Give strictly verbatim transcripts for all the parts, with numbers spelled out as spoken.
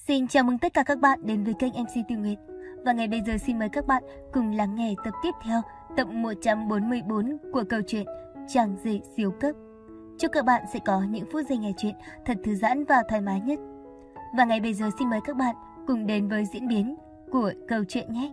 Xin chào mừng tất cả các bạn đến với kênh em xê Tiêu Nguyệt. Và ngày bây giờ xin mời các bạn cùng lắng nghe tập tiếp theo, tập một trăm bốn mươi bốn của câu chuyện Chàng rể siêu cấp. Chúc các bạn sẽ có những phút giây nghe chuyện thật thư giãn và thoải mái nhất. Và ngày bây giờ xin mời các bạn cùng đến với diễn biến của câu chuyện nhé.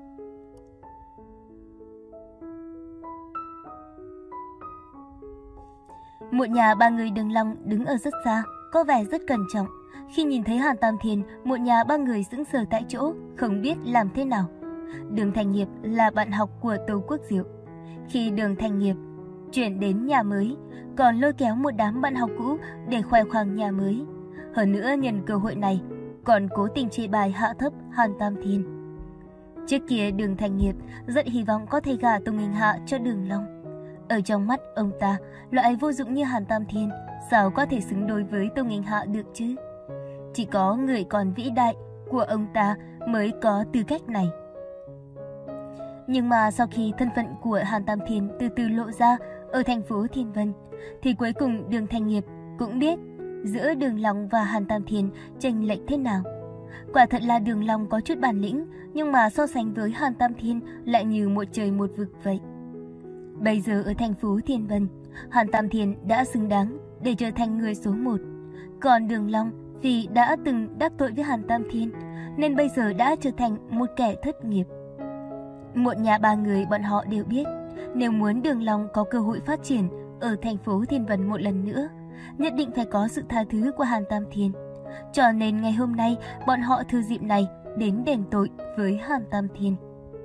Một nhà ba người Đường Long đứng ở rất xa, có vẻ rất cẩn trọng. Khi nhìn thấy Hàn Tam Thiên, một nhà ba người sững sờ tại chỗ, không biết làm thế nào. Đường Thành Nghiệp là bạn học của Tô Quốc Diệu. Khi Đường Thành Nghiệp chuyển đến nhà mới, còn lôi kéo một đám bạn học cũ để khoe khoang nhà mới. Hơn nữa nhân cơ hội này, còn cố tình chê bài hạ thấp Hàn Tam Thiên. Trước kia Đường Thành Nghiệp rất hy vọng có thể gả Tô Nghinh Hạ cho Đường Long. Ở trong mắt ông ta, loại vô dụng như Hàn Tam Thiên sao có thể xứng đôi với Tô Nghinh Hạ được chứ? Chỉ có người còn vĩ đại của ông ta mới có tư cách này. Nhưng mà sau khi thân phận của Hàn Tam Thiên từ từ lộ ra ở thành phố Thiên Vân, thì cuối cùng Đường Thành Nghiệp cũng biết giữa Đường Long và Hàn Tam Thiên chênh lệch thế nào. Quả thật là Đường Long có chút bản lĩnh, nhưng mà so sánh với Hàn Tam Thiên lại như một trời một vực vậy. Bây giờ ở thành phố Thiên Vân, Hàn Tam Thiên đã xứng đáng để trở thành người số một. Còn Đường Long vì đã từng đắc tội với Hàn Tam Thiên nên bây giờ đã trở thành một kẻ thất nghiệp. Một nhà ba người bọn họ đều biết, nếu muốn Đường Long có cơ hội phát triển ở thành phố Thiên Vân một lần nữa, nhất định phải có sự tha thứ của Hàn Tam Thiên. Cho nên ngày hôm nay bọn họ thừa dịp này đến đền tội với Hàn Tam Thiên.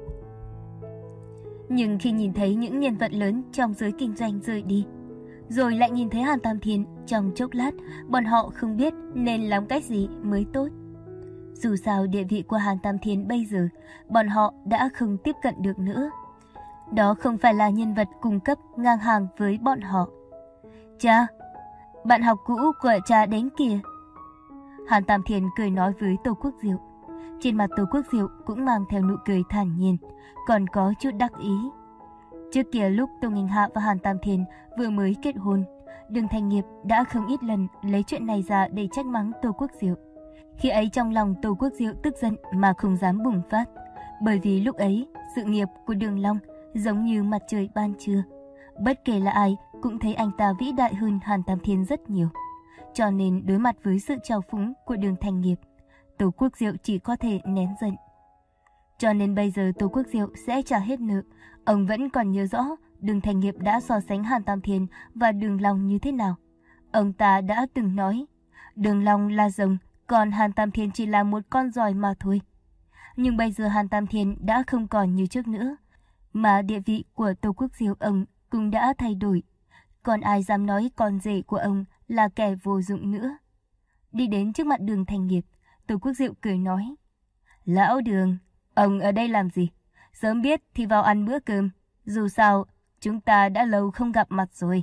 Nhưng khi nhìn thấy những nhân vật lớn trong giới kinh doanh rời đi, rồi lại nhìn thấy Hàn Tam Thiên trong chốc lát, bọn họ không biết nên làm cách gì mới tốt. Dù sao địa vị của Hàn Tam Thiên bây giờ, bọn họ đã không tiếp cận được nữa. Đó không phải là nhân vật cung cấp ngang hàng với bọn họ. Cha, bạn học cũ của cha đến kìa. Hàn Tam Thiên cười nói với Tô Quốc Diệu. Trên mặt Tô Quốc Diệu cũng mang theo nụ cười thản nhiên, còn có chút đắc ý. Trước kia lúc Tô Nghinh Hạ và Hàn Tam Thiên vừa mới kết hôn, Đường Thành Nghiệp đã không ít lần lấy chuyện này ra để trách mắng Tô Quốc Diệu. Khi ấy trong lòng Tô Quốc Diệu tức giận mà không dám bùng phát, bởi vì lúc ấy sự nghiệp của Đường Long giống như mặt trời ban trưa. Bất kể là ai cũng thấy anh ta vĩ đại hơn Hàn Tam Thiên rất nhiều. Cho nên đối mặt với sự trào phúng của Đường Thành Nghiệp, Tô Quốc Diệu chỉ có thể nén giận. Cho nên bây giờ Tô Quốc Diệu sẽ trả hết nợ. Ông vẫn còn nhớ rõ Đường Thành Nghiệp đã so sánh Hàn Tam Thiên và Đường Long như thế nào. Ông ta đã từng nói, Đường Long là rồng, còn Hàn Tam Thiên chỉ là một con giòi mà thôi. Nhưng bây giờ Hàn Tam Thiên đã không còn như trước nữa, mà địa vị của Tô Quốc Diệu ông cũng đã thay đổi. Còn ai dám nói con rể của ông là kẻ vô dụng nữa. Đi đến trước mặt Đường Thành Nghiệp, Tô Quốc Diệu cười nói, Lão Đường, ông ở đây làm gì? Sớm biết thì vào ăn bữa cơm, dù sao chúng ta đã lâu không gặp mặt rồi.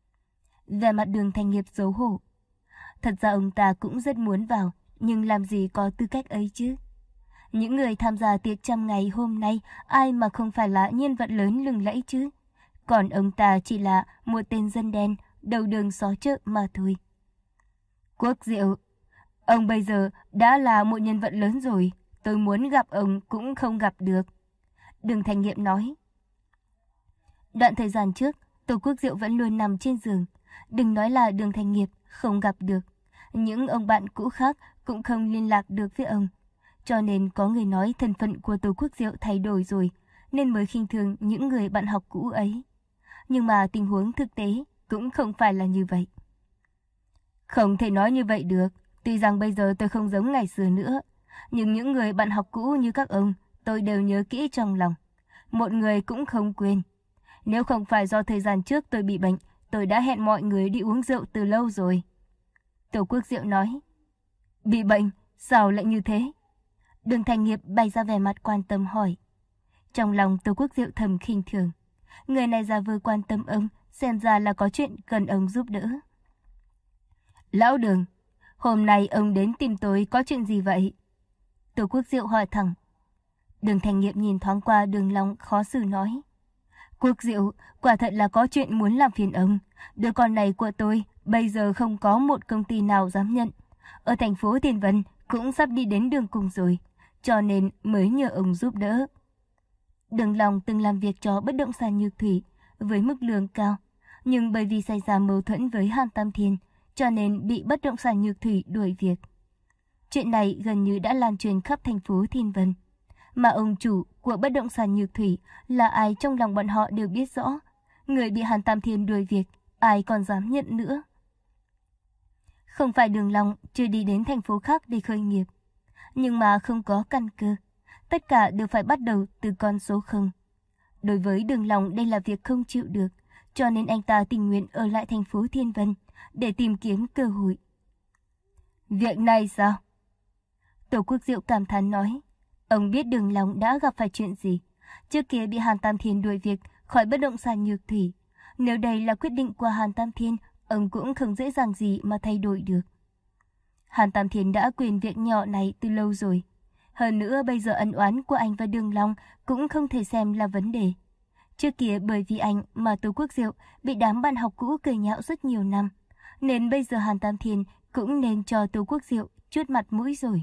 Về mặt Đường Thành Nghiệp xấu hổ. Thật ra ông ta cũng rất muốn vào, nhưng làm gì có tư cách ấy chứ. Những người tham gia tiệc trăm ngày hôm nay ai mà không phải là nhân vật lớn lừng lẫy chứ. Còn ông ta chỉ là một tên dân đen, đầu đường xó chợ mà thôi. Quốc Diệu, ông bây giờ đã là một nhân vật lớn rồi, tôi muốn gặp ông cũng không gặp được. Đường Thành Nghiệp nói. Đoạn thời gian trước, Tô Quốc Diệu vẫn luôn nằm trên giường. Đừng nói là Đường Thành Nghiệp không gặp được. Những ông bạn cũ khác cũng không liên lạc được với ông. Cho nên có người nói thân phận của Tô Quốc Diệu thay đổi rồi, nên mới khinh thường những người bạn học cũ ấy. Nhưng mà tình huống thực tế cũng không phải là như vậy. Không thể nói như vậy được. Tuy rằng bây giờ tôi không giống ngày xưa nữa, nhưng những người bạn học cũ như các ông tôi đều nhớ kỹ trong lòng. Một người cũng không quên. Nếu không phải do thời gian trước tôi bị bệnh, tôi đã hẹn mọi người đi uống rượu từ lâu rồi. Tô Quốc Diệu nói. Bị bệnh? Sao lại như thế? Đường Thành Nghiệp bày ra vẻ mặt quan tâm hỏi. Trong lòng Tô Quốc Diệu thầm khinh thường. Người này giả vờ quan tâm ông, xem ra là có chuyện cần ông giúp đỡ. Lão Đường, hôm nay ông đến tìm tôi có chuyện gì vậy? Tô Quốc Diệu hỏi thẳng. Đường Thành Nghiệp nhìn thoáng qua Đường Long khó xử nói. Quốc Diệu, quả thật là có chuyện muốn làm phiền ông. Đứa con này của tôi bây giờ không có một công ty nào dám nhận. Ở thành phố Thiên Vân cũng sắp đi đến đường cùng rồi, cho nên mới nhờ ông giúp đỡ. Đường Long từng làm việc cho bất động sản Nhược Thủy với mức lương cao, nhưng bởi vì xảy ra mâu thuẫn với Hàn Tam Thiên, cho nên bị bất động sản Nhược Thủy đuổi việc. Chuyện này gần như đã lan truyền khắp thành phố Thiên Vân, mà ông chủ của bất động sản Nhược Thủy là ai trong lòng bọn họ đều biết rõ. Người bị Hàn Tam Thiên đuổi việc, ai còn dám nhận nữa. Không phải Đường Long chưa đi đến thành phố khác để khởi nghiệp, nhưng mà không có căn cơ. Tất cả đều phải bắt đầu từ con số không. Đối với Đường Long đây là việc không chịu được, cho nên anh ta tình nguyện ở lại thành phố Thiên Vân để tìm kiếm cơ hội. Việc này sao? Tổ Quốc Diệu cảm thán nói. Ông biết Đường Long đã gặp phải chuyện gì. Trước kia bị Hàn Tam Thiên đuổi việc khỏi bất động sản Nhược Thủy. Nếu đây là quyết định của Hàn Tam Thiên, ông cũng không dễ dàng gì mà thay đổi được. Hàn Tam Thiên đã quyền việc nhỏ này từ lâu rồi. Hơn nữa bây giờ ân oán của anh và Đường Long cũng không thể xem là vấn đề. Trước kia bởi vì anh mà Tô Quốc Diệu bị đám bạn học cũ cười nhạo rất nhiều năm, nên bây giờ Hàn Tam Thiên cũng nên cho Tô Quốc Diệu chút mặt mũi rồi.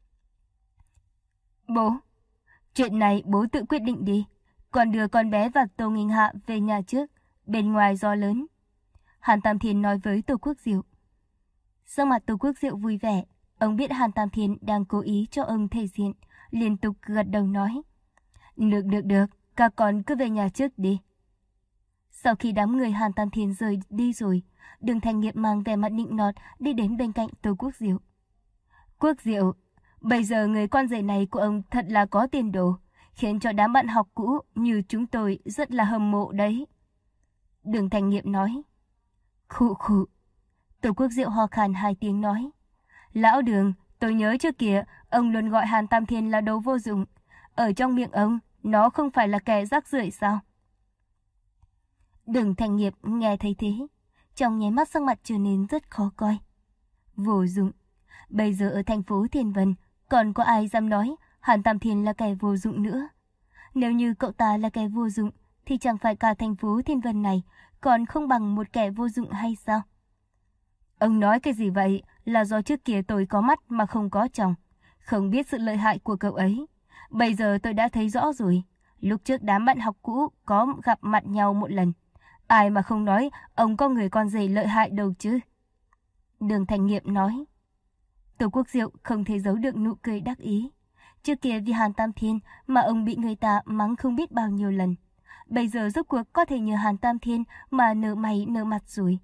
Bố, chuyện này bố tự quyết định đi, còn đưa con bé và Tô Nghinh Hạ về nhà trước, bên ngoài gió lớn. Hàn Tam Thiên nói với Tô Quốc Diệu. Sắc mặt Tô Quốc Diệu vui vẻ, ông biết Hàn Tam Thiên đang cố ý cho ông thể diện, liên tục gật đầu nói. Được được được, các con cứ về nhà trước đi. Sau khi đám người Hàn Tam Thiên rời đi rồi, Đường Thành Nghiệp mang vẻ mặt nịnh nọt đi đến bên cạnh Tô Quốc Diệu. Quốc Diệu, bây giờ người con rể này của ông thật là có tiền đồ, khiến cho đám bạn học cũ như chúng tôi rất là hâm mộ đấy. Đường Thành Nghiệp nói. Khụ khụ. Tô Quốc Diệu ho khan hai tiếng nói. Lão Đường, tôi nhớ trước kia, ông luôn gọi Hàn Tam Thiên là đồ vô dụng. Ở trong miệng ông, nó không phải là kẻ rác rưởi sao? Đường Thành Nghiệp nghe thấy thế, trong nháy mắt sắc mặt trở nên rất khó coi. Vô dụng. Bây giờ ở thành phố Thiên Vân, còn có ai dám nói Hàn Tam Thiên là kẻ vô dụng nữa? Nếu như cậu ta là kẻ vô dụng, thì chẳng phải cả thành phố Thiên Vân này còn không bằng một kẻ vô dụng hay sao? Ông nói cái gì vậy là do trước kia tôi có mắt mà không có tròng, không biết sự lợi hại của cậu ấy. Bây giờ tôi đã thấy rõ rồi, lúc trước đám bạn học cũ có gặp mặt nhau một lần. Ai mà không nói ông có người con rể lợi hại đâu chứ? Đường Thành Nghiệp nói. Tô Quốc Diệu không thể giấu được nụ cười đắc ý. Trước kia vì Hàn Tam Thiên mà ông bị người ta mắng không biết bao nhiêu lần. Bây giờ rốt cuộc có thể nhờ Hàn Tam Thiên mà nở mày nở mặt rồi.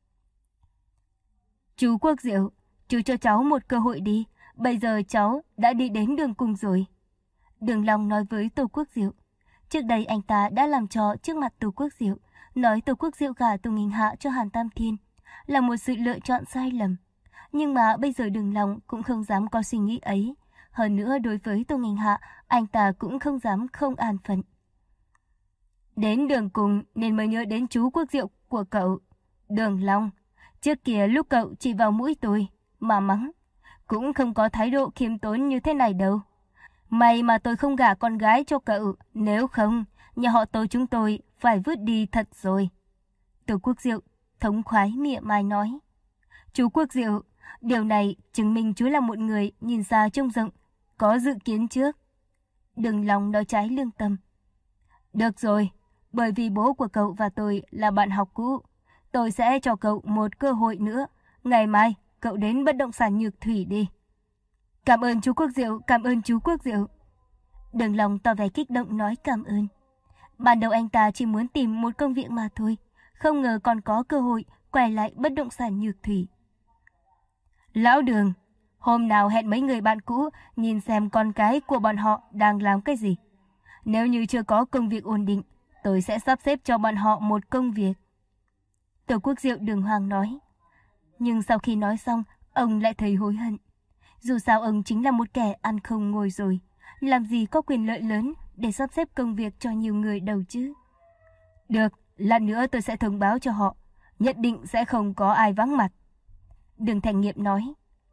Chú Quốc Diệu, chú cho cháu một cơ hội đi. Bây giờ cháu đã đi đến đường cùng rồi. Đường Long nói với Tô Quốc Diệu. Trước đây anh ta đã làm trò trước mặt Tô Quốc Diệu, nói Tô Quốc Diệu gả Tô Nghinh Hạ cho Hàn Tam Thiên là một sự lựa chọn sai lầm. Nhưng mà bây giờ Đường Long cũng không dám có suy nghĩ ấy. Hơn nữa đối với Tô Nghinh Hạ, anh ta cũng không dám không an phận. Đến đường cùng nên mới nhớ đến chú Quốc Diệu của cậu. Đường Long, trước kia lúc cậu chỉ vào mũi tôi mà mắng, cũng không có thái độ khiêm tốn như thế này đâu. May mà tôi không gả con gái cho cậu, nếu không, nhà họ Tô chúng tôi phải vứt đi thật rồi. Tô Quốc Diệu thống khoái mỉa mai nói. Chú Quốc Diệu, điều này chứng minh chú là một người nhìn xa trông rộng, có dự kiến trước. Đừng lòng nói trái lương tâm. Được rồi, bởi vì bố của cậu và tôi là bạn học cũ, tôi sẽ cho cậu một cơ hội nữa. Ngày mai, cậu đến bất động sản Nhược Thủy đi. Cảm ơn chú Quốc Diệu, cảm ơn chú Quốc Diệu. Đường Long tỏ vẻ kích động nói cảm ơn. Ban đầu anh ta chỉ muốn tìm một công việc mà thôi, không ngờ còn có cơ hội quay lại bất động sản Nhược Thủy. Lão Đường, hôm nào hẹn mấy người bạn cũ nhìn xem con cái của bọn họ đang làm cái gì. Nếu như chưa có công việc ổn định, tôi sẽ sắp xếp cho bọn họ một công việc. Tổ Quốc Diệu đường hoàng nói. Nhưng sau khi nói xong, ông lại thấy hối hận. Dù sao ông chính là một kẻ ăn không ngồi rồi, làm gì có quyền lợi lớn để sắp xếp công việc cho nhiều người đâu chứ. Được, lát nữa tôi sẽ thông báo cho họ, nhất định sẽ không có ai vắng mặt. Đường Thành Nghiệp nói.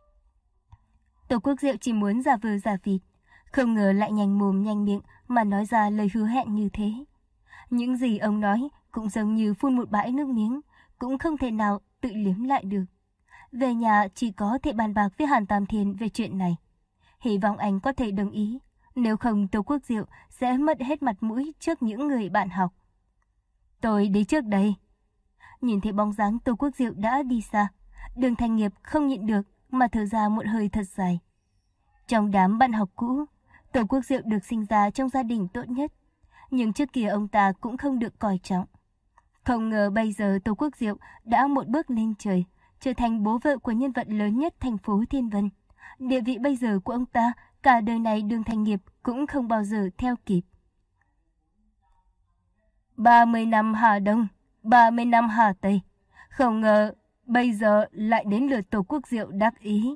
Tổ Quốc Diệu chỉ muốn giả vờ giả vịt, không ngờ lại nhanh mồm nhanh miệng mà nói ra lời hứa hẹn như thế. Những gì ông nói cũng giống như phun một bãi nước miếng, cũng không thể nào tự liếm lại được. Về nhà chỉ có thể bàn bạc với Hàn Tam Thiên về chuyện này. Hy vọng anh có thể đồng ý, nếu không Tô Quốc Diệu sẽ mất hết mặt mũi trước những người bạn học. Tôi đi trước đây. Nhìn thấy bóng dáng Tô Quốc Diệu đã đi xa, Đường Thành Nghiệp không nhịn được mà thở ra một hơi thật dài. Trong đám bạn học cũ, Tô Quốc Diệu được sinh ra trong gia đình tốt nhất, nhưng trước kia ông ta cũng không được coi trọng. Không ngờ bây giờ Tô Quốc Diệu đã một bước lên trời, trở thành bố vợ của nhân vật lớn nhất thành phố Thiên Vân. Địa vị bây giờ của ông ta, cả đời này Đường Thành Nghiệp cũng không bao giờ theo kịp. ba mươi năm Hà Đông, ba mươi năm Hà Tây. Không ngờ bây giờ lại đến lượt Tô Quốc Diệu đắc ý.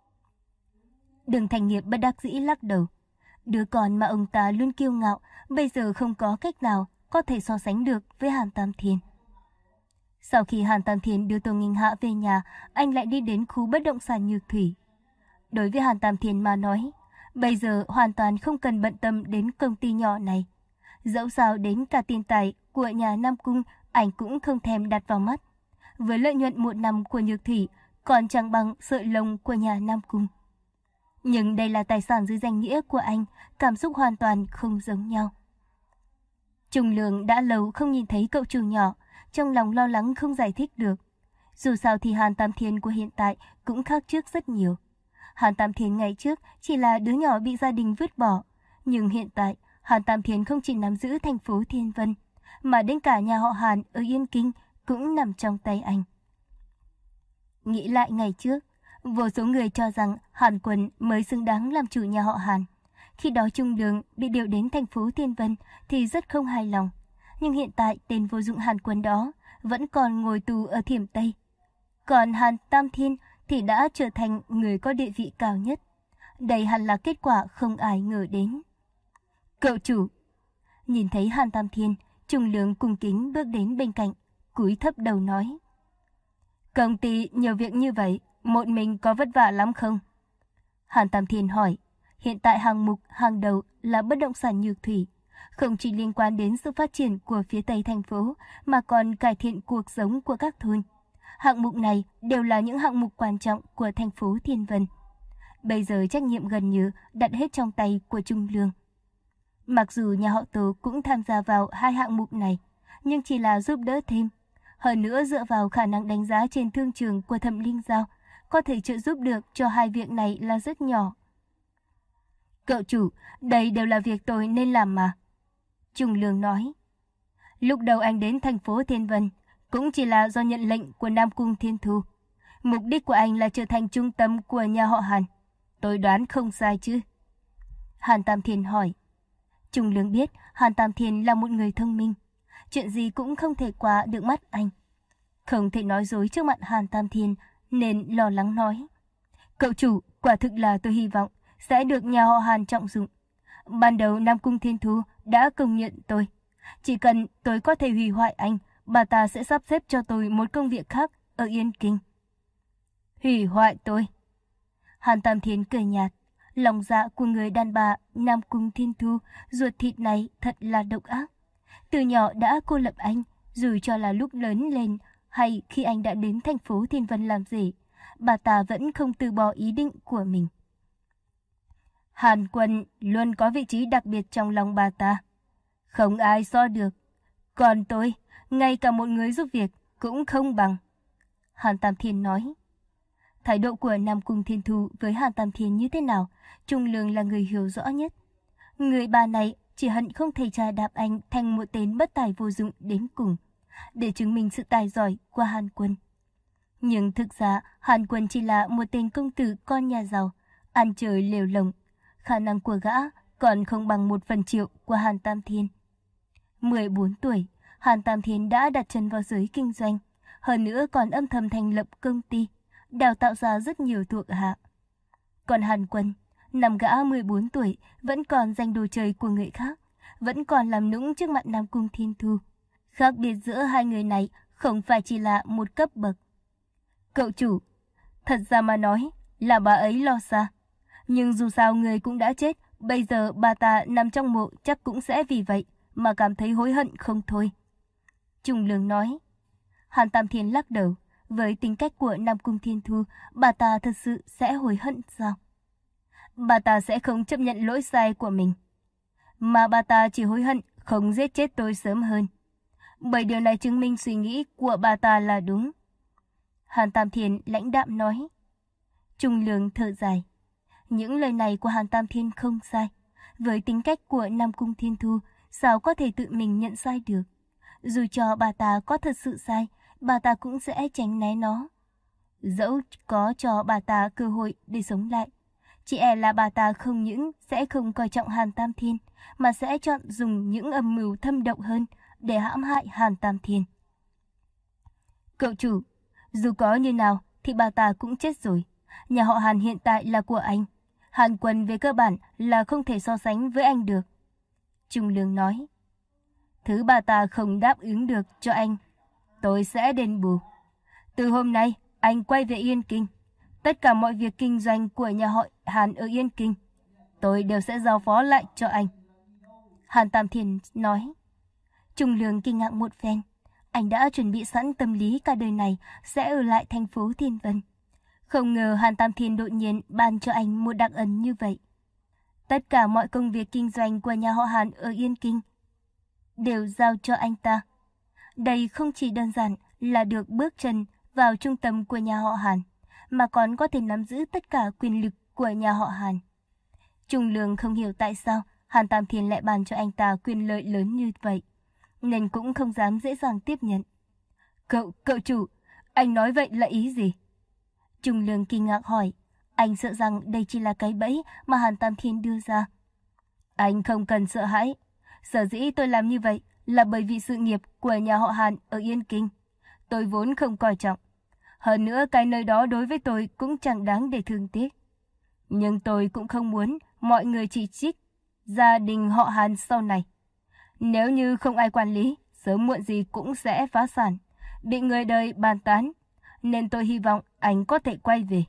Đường Thành Nghiệp bất đắc dĩ lắc đầu. Đứa con mà ông ta luôn kiêu ngạo, bây giờ không có cách nào có thể so sánh được với Hàn Tam Thiên. Sau khi Hàn Tam Thiên đưa Tô Nghinh Hạ về nhà, anh lại đi đến khu bất động sản Nhược Thủy. Đối với Hàn Tam Thiên mà nói, bây giờ hoàn toàn không cần bận tâm đến công ty nhỏ này. Dẫu sao đến cả tiền tài của nhà Nam Cung, anh cũng không thèm đặt vào mắt. Với lợi nhuận một năm của Nhược Thủy, còn chẳng bằng sợi lông của nhà Nam Cung. Nhưng đây là tài sản dưới danh nghĩa của anh, cảm xúc hoàn toàn không giống nhau. Trung Lương đã lâu không nhìn thấy cậu chủ nhỏ, trong lòng lo lắng không giải thích được. Dù sao thì Hàn Tam Thiên của hiện tại cũng khác trước rất nhiều. Hàn Tam Thiên ngày trước chỉ là đứa nhỏ bị gia đình vứt bỏ, nhưng hiện tại Hàn Tam Thiên không chỉ nắm giữ thành phố Thiên Vân, mà đến cả nhà họ Hàn ở Yên Kinh cũng nằm trong tay anh. Nghĩ lại ngày trước, vô số người cho rằng Hàn Quân mới xứng đáng làm chủ nhà họ Hàn. Khi đó Trung Đường bị điều đến thành phố Thiên Vân thì rất không hài lòng. Nhưng hiện tại tên vô dụng Hàn Quân đó vẫn còn ngồi tù ở Thiểm Tây. Còn Hàn Tam Thiên thì đã trở thành người có địa vị cao nhất. Đây hẳn là kết quả không ai ngờ đến. Cậu chủ! Nhìn thấy Hàn Tam Thiên, Trung Lương cung kính bước đến bên cạnh, cúi thấp đầu nói. Công ty nhiều việc như vậy, một mình có vất vả lắm không? Hàn Tam Thiên hỏi. Hiện tại hàng mục hàng đầu là bất động sản Nhược Thủy, không chỉ liên quan đến sự phát triển của phía Tây thành phố mà còn cải thiện cuộc sống của các thôn. Hạng mục này đều là những hạng mục quan trọng của thành phố Thiên Vân. Bây giờ trách nhiệm gần như đặt hết trong tay của Trung Lương. Mặc dù nhà họ Tô cũng tham gia vào hai hạng mục này, nhưng chỉ là giúp đỡ thêm. Hơn nữa dựa vào khả năng đánh giá trên thương trường của Thẩm Linh Giao, có thể trợ giúp được cho hai việc này là rất nhỏ. Cậu chủ, đây đều là việc tôi nên làm mà. Trung Lương nói. Lúc đầu anh đến thành phố Thiên Vân cũng chỉ là do nhận lệnh của Nam Cung Thiên Thu. Mục đích của anh là trở thành trung tâm của nhà họ Hàn. Tôi đoán không sai chứ? Hàn Tam Thiên hỏi. Trung Lương biết Hàn Tam Thiên là một người thông minh. Chuyện gì cũng không thể qua được mắt anh. Không thể nói dối trước mặt Hàn Tam Thiên nên lo lắng nói. Cậu chủ, quả thực là tôi hy vọng sẽ được nhà họ Hàn trọng dụng. Ban đầu Nam Cung Thiên Thu đã công nhận tôi. Chỉ cần tôi có thể hủy hoại anh, bà ta sẽ sắp xếp cho tôi một công việc khác ở Yên Kinh. Hủy hoại tôi? Hàn Tam Thiên cười nhạt. Lòng dạ của người đàn bà Nam Cung Thiên Thu ruột thịt này thật là độc ác. Từ nhỏ đã cô lập anh, dù cho là lúc lớn lên hay khi anh đã đến thành phố Thiên Vân làm gì, bà ta vẫn không từ bỏ ý định của mình. Hàn Quân luôn có vị trí đặc biệt trong lòng bà ta. Không ai so được. Còn tôi, ngay cả một người giúp việc cũng không bằng. Hàn Tam Thiên nói. Thái độ của Nam Cung Thiên Thu với Hàn Tam Thiên như thế nào, Trung Lương là người hiểu rõ nhất. Người bà này chỉ hận không thể trà đạp anh thành một tên bất tài vô dụng đến cùng, để chứng minh sự tài giỏi của Hàn Quân. Nhưng thực ra Hàn Quân chỉ là một tên công tử con nhà giàu, ăn chơi lêu lổng. Khả năng của gã còn không bằng một phần triệu của Hàn Tam Thiên. mười bốn tuổi, Hàn Tam Thiên đã đặt chân vào giới kinh doanh, hơn nữa còn âm thầm thành lập công ty, đào tạo ra rất nhiều thuộc hạ. Còn Hàn Quân, năm gã mười bốn tuổi vẫn còn giành đồ chơi của người khác, vẫn còn làm nũng trước mặt Nam Cung Thiên Thu. Khác biệt giữa hai người này không phải chỉ là một cấp bậc. Cậu chủ, thật ra mà nói là bà ấy lo xa. Nhưng dù sao người cũng đã chết, bây giờ bà ta nằm trong mộ chắc cũng sẽ vì vậy mà cảm thấy hối hận không thôi. Trung Lương nói. Hàn Tam Thiên lắc đầu, với tính cách của Nam Cung Thiên Thu, bà ta thật sự sẽ hối hận sao? Bà ta sẽ không chấp nhận lỗi sai của mình, mà bà ta chỉ hối hận không giết chết tôi sớm hơn. Bởi điều này chứng minh suy nghĩ của bà ta là đúng. Hàn Tam Thiên lãnh đạm nói. Trung Lương thở dài. Những lời này của Hàn Tam Thiên không sai. Với tính cách của Nam Cung Thiên Thu, sao có thể tự mình nhận sai được? Dù cho bà ta có thật sự sai, bà ta cũng sẽ tránh né nó. Dẫu có cho bà ta cơ hội để sống lại, chỉ e là bà ta không những sẽ không coi trọng Hàn Tam Thiên, mà sẽ chọn dùng những âm mưu thâm độc hơn để hãm hại Hàn Tam Thiên. Cậu chủ, dù có như nào thì bà ta cũng chết rồi. Nhà họ Hàn hiện tại là của anh. Hàn Quân về cơ bản là không thể so sánh với anh được. Trung Lương nói. Thứ bà ta không đáp ứng được cho anh, tôi sẽ đền bù. Từ hôm nay, anh quay về Yên Kinh. Tất cả mọi việc kinh doanh của nhà họ Hàn ở Yên Kinh, tôi đều sẽ giao phó lại cho anh. Hàn Tam Thiên nói. Trung Lương kinh ngạc một phen. Anh đã chuẩn bị sẵn tâm lý cả đời này sẽ ở lại thành phố Thiên Vân. Không ngờ Hàn Tam Thiên đột nhiên ban cho anh một đặc ân như vậy. Tất cả mọi công việc kinh doanh của nhà họ Hàn ở Yên Kinh đều giao cho anh ta. Đây không chỉ đơn giản là được bước chân vào trung tâm của nhà họ Hàn, mà còn có thể nắm giữ tất cả quyền lực của nhà họ Hàn. Trung Lương không hiểu tại sao Hàn Tam Thiên lại ban cho anh ta quyền lợi lớn như vậy, nên cũng không dám dễ dàng tiếp nhận. Cậu, cậu chủ, anh nói vậy là ý gì? Trung Lương kinh ngạc hỏi. Anh sợ rằng đây chỉ là cái bẫy mà Hàn Tam Thiên đưa ra. Anh không cần sợ hãi. Sở dĩ tôi làm như vậy là bởi vì sự nghiệp của nhà họ Hàn ở Yên Kinh tôi vốn không coi trọng. Hơn nữa cái nơi đó đối với tôi cũng chẳng đáng để thương tiếc. Nhưng tôi cũng không muốn mọi người chỉ trích gia đình họ Hàn sau này. Nếu như không ai quản lý, sớm muộn gì cũng sẽ phá sản, bị người đời bàn tán. Nên tôi hy vọng anh có thể quay về.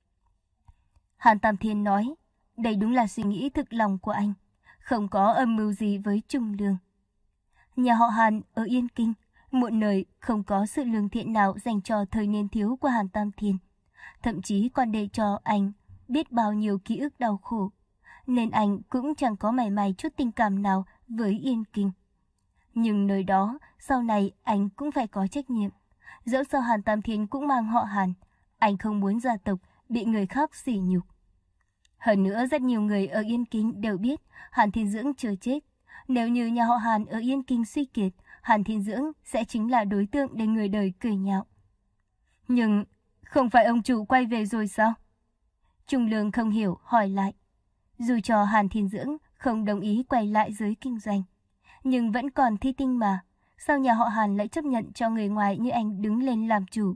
Hàn Tam Thiên nói. Đây đúng là suy nghĩ thực lòng của anh, không có âm mưu gì với Trung Lương. Nhà họ Hàn ở Yên Kinh, một nơi không có sự lương thiện nào dành cho thời niên thiếu của Hàn Tam Thiên, thậm chí còn để cho anh biết bao nhiêu ký ức đau khổ, nên anh cũng chẳng có mảy may chút tình cảm nào với Yên Kinh. Nhưng nơi đó sau này anh cũng phải có trách nhiệm. Dẫu sao Hàn Tam Thiên cũng mang họ Hàn, anh không muốn gia tộc bị người khác sỉ nhục. Hơn nữa rất nhiều người ở Yên Kinh đều biết Hàn Thiên Dưỡng chưa chết. Nếu như nhà họ Hàn ở Yên Kinh suy kiệt, Hàn Thiên Dưỡng sẽ chính là đối tượng để người đời cười nhạo. Nhưng không phải ông chủ quay về rồi sao? Trung Lương không hiểu hỏi lại. Dù cho Hàn Thiên Dưỡng không đồng ý quay lại giới kinh doanh, nhưng vẫn còn thi tinh mà. Sao nhà họ Hàn lại chấp nhận cho người ngoài như anh đứng lên làm chủ?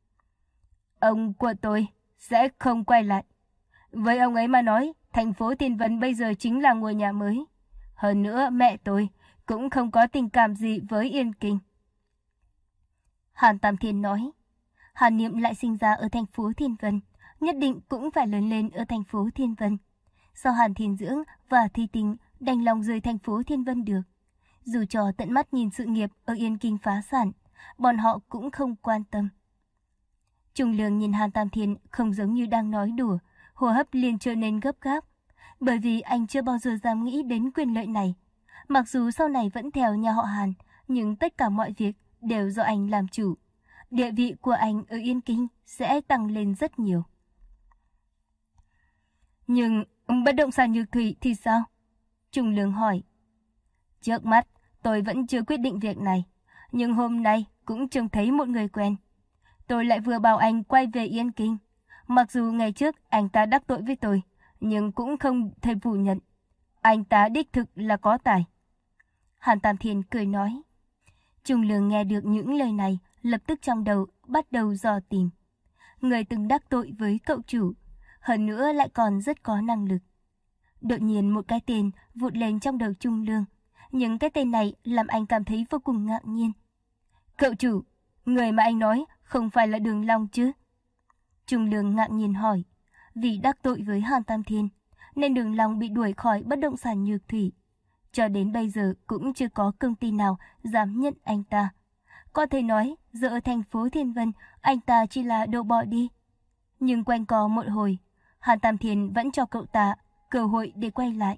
Ông của tôi sẽ không quay lại. Với ông ấy mà nói, thành phố Thiên Vân bây giờ chính là ngôi nhà mới. Hơn nữa mẹ tôi cũng không có tình cảm gì với Yên Kinh. Hàn Tam Thiên nói. Hàn Niệm lại sinh ra ở thành phố Thiên Vân, nhất định cũng phải lớn lên ở thành phố Thiên Vân. Sao Hàn Thiên Dưỡng và Thi Tinh đành lòng rời thành phố Thiên Vân được? Dù cho tận mắt nhìn sự nghiệp ở Yên Kinh phá sản, bọn họ cũng không quan tâm. Trung Lương nhìn Hàn Tam Thiên không giống như đang nói đùa, hô hấp liền trở nên gấp gáp, bởi vì anh chưa bao giờ dám nghĩ đến quyền lợi này. Mặc dù sau này vẫn theo nhà họ Hàn, nhưng tất cả mọi việc đều do anh làm chủ. Địa vị của anh ở Yên Kinh sẽ tăng lên rất nhiều. Nhưng bất động sản Nhược Thủy thì sao? Trung Lương hỏi. Trước mắt, tôi vẫn chưa quyết định việc này, nhưng hôm nay cũng trông thấy một người quen. Tôi lại vừa bảo anh quay về Yên Kinh. Mặc dù ngày trước anh ta đắc tội với tôi, nhưng cũng không thể phủ nhận. Anh ta đích thực là có tài. Hàn Tam Thiên cười nói. Trung Lương nghe được những lời này, lập tức trong đầu bắt đầu dò tìm. Người từng đắc tội với cậu chủ, hơn nữa lại còn rất có năng lực. Đột nhiên một cái tên vụt lên trong đầu Trung Lương, nhưng cái tên này làm anh cảm thấy vô cùng ngạc nhiên. Cậu chủ, người mà anh nói không phải là Đường Long chứ? Trung Lương ngạc nhiên hỏi. Vì đắc tội với Hàn Tam Thiên, nên Đường Long bị đuổi khỏi bất động sản Nhược Thủy. Cho đến bây giờ cũng chưa có công ty nào dám nhận anh ta. Có thể nói, giờ ở thành phố Thiên Vân, anh ta chỉ là đồ bỏ đi. Nhưng quanh co một hồi, Hàn Tam Thiên vẫn cho cậu ta cơ hội để quay lại.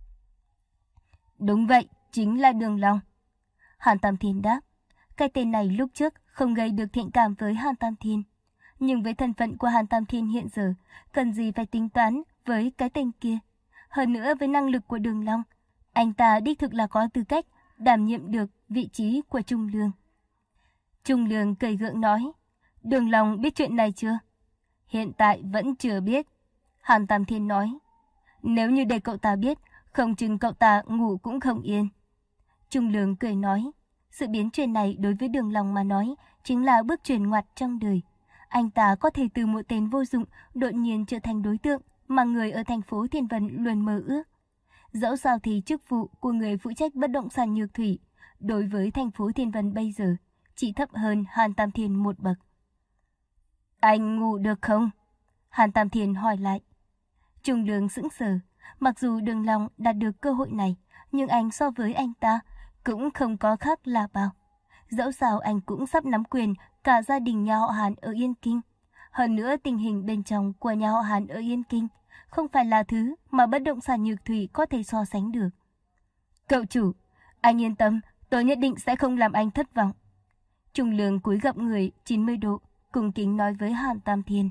Đúng vậy, chính là Đường Long. Hàn Tam Thiên đáp. Cái tên này lúc trước không gây được thiện cảm với Hàn Tam Thiên. Nhưng với thân phận của Hàn Tam Thiên hiện giờ, cần gì phải tính toán với cái tên kia. Hơn nữa với năng lực của Đường Long, anh ta đích thực là có tư cách đảm nhiệm được vị trí của Trung Lương. Trung Lương cười gượng nói, Đường Long biết chuyện này chưa? Hiện tại vẫn chưa biết. Hàn Tam Thiên nói, nếu như để cậu ta biết, không chừng cậu ta ngủ cũng không yên. Trung Lương cười nói, sự biến chuyển này đối với Đường Long mà nói chính là bước chuyển ngoặt trong đời. Anh ta có thể từ một tên vô dụng đột nhiên trở thành đối tượng mà người ở thành phố Thiên Vân luôn mơ ước. Dẫu sao thì chức vụ của người phụ trách bất động sản Nhược Thủy đối với thành phố Thiên Vân bây giờ chỉ thấp hơn Hàn Tam Thiên một bậc. Anh ngủ được không? Hàn Tam Thiên hỏi lại. Trung Lương sững sờ. Mặc dù Đường Long đạt được cơ hội này, nhưng anh so với anh ta cũng không có khác là bao. Dẫu sao anh cũng sắp nắm quyền cả gia đình nhà họ Hàn ở Yên Kinh. Hơn nữa tình hình bên trong của nhà họ Hàn ở Yên Kinh không phải là thứ mà bất động sản Nhược Thủy có thể so sánh được. Cậu chủ, anh yên tâm, tôi nhất định sẽ không làm anh thất vọng. Trung Lương cúi gập người chín mươi độ, cung kính nói với Hàn Tam Thiên.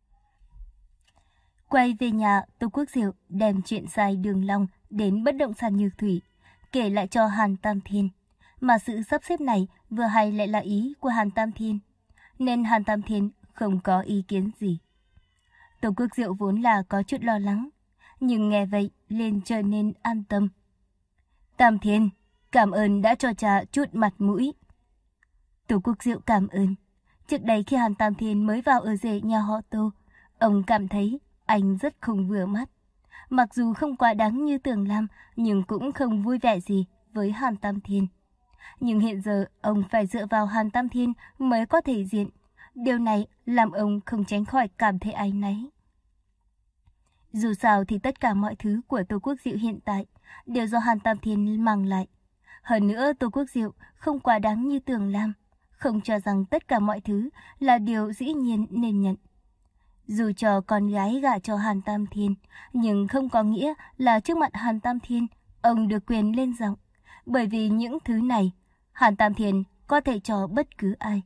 Quay về nhà, Tô Quốc Diệu đem chuyện sai Đường Long đến bất động sản Nhược Thủy, kể lại cho Hàn Tam Thiên. Mà sự sắp xếp này vừa hay lại là ý của Hàn Tam Thiên, nên Hàn Tam Thiên không có ý kiến gì. Tô Quốc Diệu vốn là có chút lo lắng, nhưng nghe vậy liền trở nên an tâm. Tam Thiên, cảm ơn đã cho cha chút mặt mũi. Tô Quốc Diệu cảm ơn. Trước đây khi Hàn Tam Thiên mới vào ở rể nhà họ Tô, ông cảm thấy anh rất không vừa mắt. Mặc dù không quá đáng như Tưởng Lam, nhưng cũng không vui vẻ gì với Hàn Tam Thiên. Nhưng hiện giờ ông phải dựa vào Hàn Tam Thiên mới có thể diện. Điều này làm ông không tránh khỏi cảm thấy áy náy. Dù sao thì tất cả mọi thứ của Tô Quốc Diệu hiện tại đều do Hàn Tam Thiên mang lại. Hơn nữa Tô Quốc Diệu không quá đáng như Tưởng Lam, không cho rằng tất cả mọi thứ là điều dĩ nhiên nên nhận. Dù cho con gái gả cho Hàn Tam Thiên, nhưng không có nghĩa là trước mặt Hàn Tam Thiên, ông được quyền lên giọng. Bởi vì những thứ này, Hàn Tam Thiên có thể cho bất cứ ai.